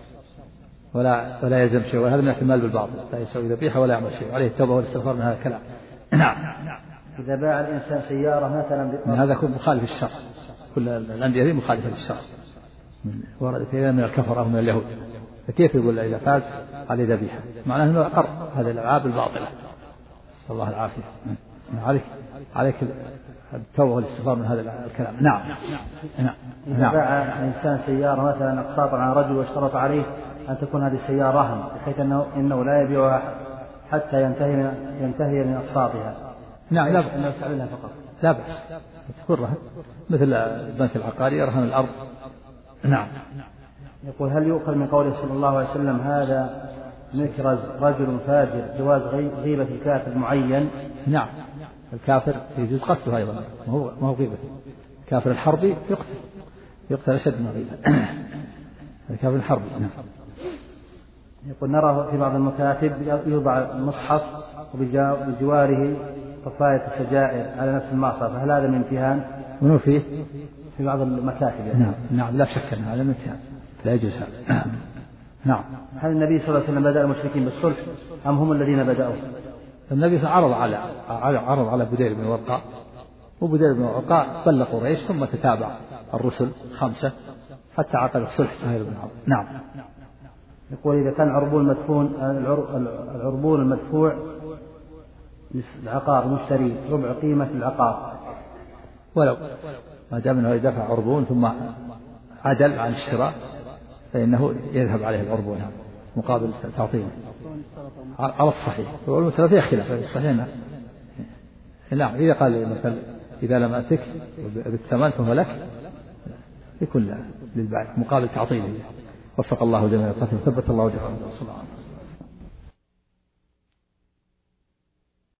ولا يلزم شيء، وهذا من الاحتمال بالباطل، لا يسوي ذبيحة ولا يعمل شيء، عليه التوبة والاستغفار من هذا الكلام. نعم. إذا باع الإنسان سيارة مثلا هذا كله مخالف للشرع، كل الأندية هذه مخالفة للشرع، ورد كثير من الكفرة ومن اليهود، فكيف يقول إذا فاز عليه ذبيحة؟ معناه أنه أقر هذه الألعاب الباطلة، صلى الله العافية. عليك التوبة والاستغفار من هذا الكلام. نعم. إذا باع الإنسان سيارة مثلا أقساطا على رجل واشترط عليه أن تكون هذه السيارة رهن، بحيث إنه لا يبيعها حتى ينتهي من أقساطها. نعم، لا بأس. إنه يستعملها فقط. لا بأس تكون رهن، مثل البنك العقاري يرهن الأرض. نعم. يقول هل يؤخذ من قوله صلى الله عليه وسلم هذا مكرز رجل فاجر جواز غيبة الكافر معين؟ نعم، الكافر يجوز قتله أيضا، ما هو غيبة. الكافر الحربي يقتل أشد من غيبة. الكافر الحربي. نعم. يقول نرى في بعض المكاتب يوضع المصحف وبجواره طفاية السجائر على نفس المعصى، فهل هذا من امتهان؟ منو فيه؟ في بعض المكاتب يعني. نعم، لا شك أن هذا من امتهان، لا يجوز هذا. نعم. هل النبي صلى الله عليه وسلم بدأ المشركين بالصلح أم هم الذين بدأوا؟ النبي عرض على بديل بن ورقاء، وبديل بن ورقاء بلغ قريش، ثم تتابع الرسل 5 حتى عقد الصلح سهيل بن عمرو. نعم. يقول إذا كان العربون المدفوع العقار مشتري ربع قيمة العقار، ولو ما دام أنه يدفع عربون ثم عدل عن الشراء فإنه يذهب عليه العربون مقابل تعطيه على الصحيح. والعلوم فيها خلاف، الصحيح نعم. إذا قال مثلا إذا لم أتك بالثمن فهو لك يكون للبائع مقابل تعطيله. وفق الله جميع القتل وثبت الله وجهه.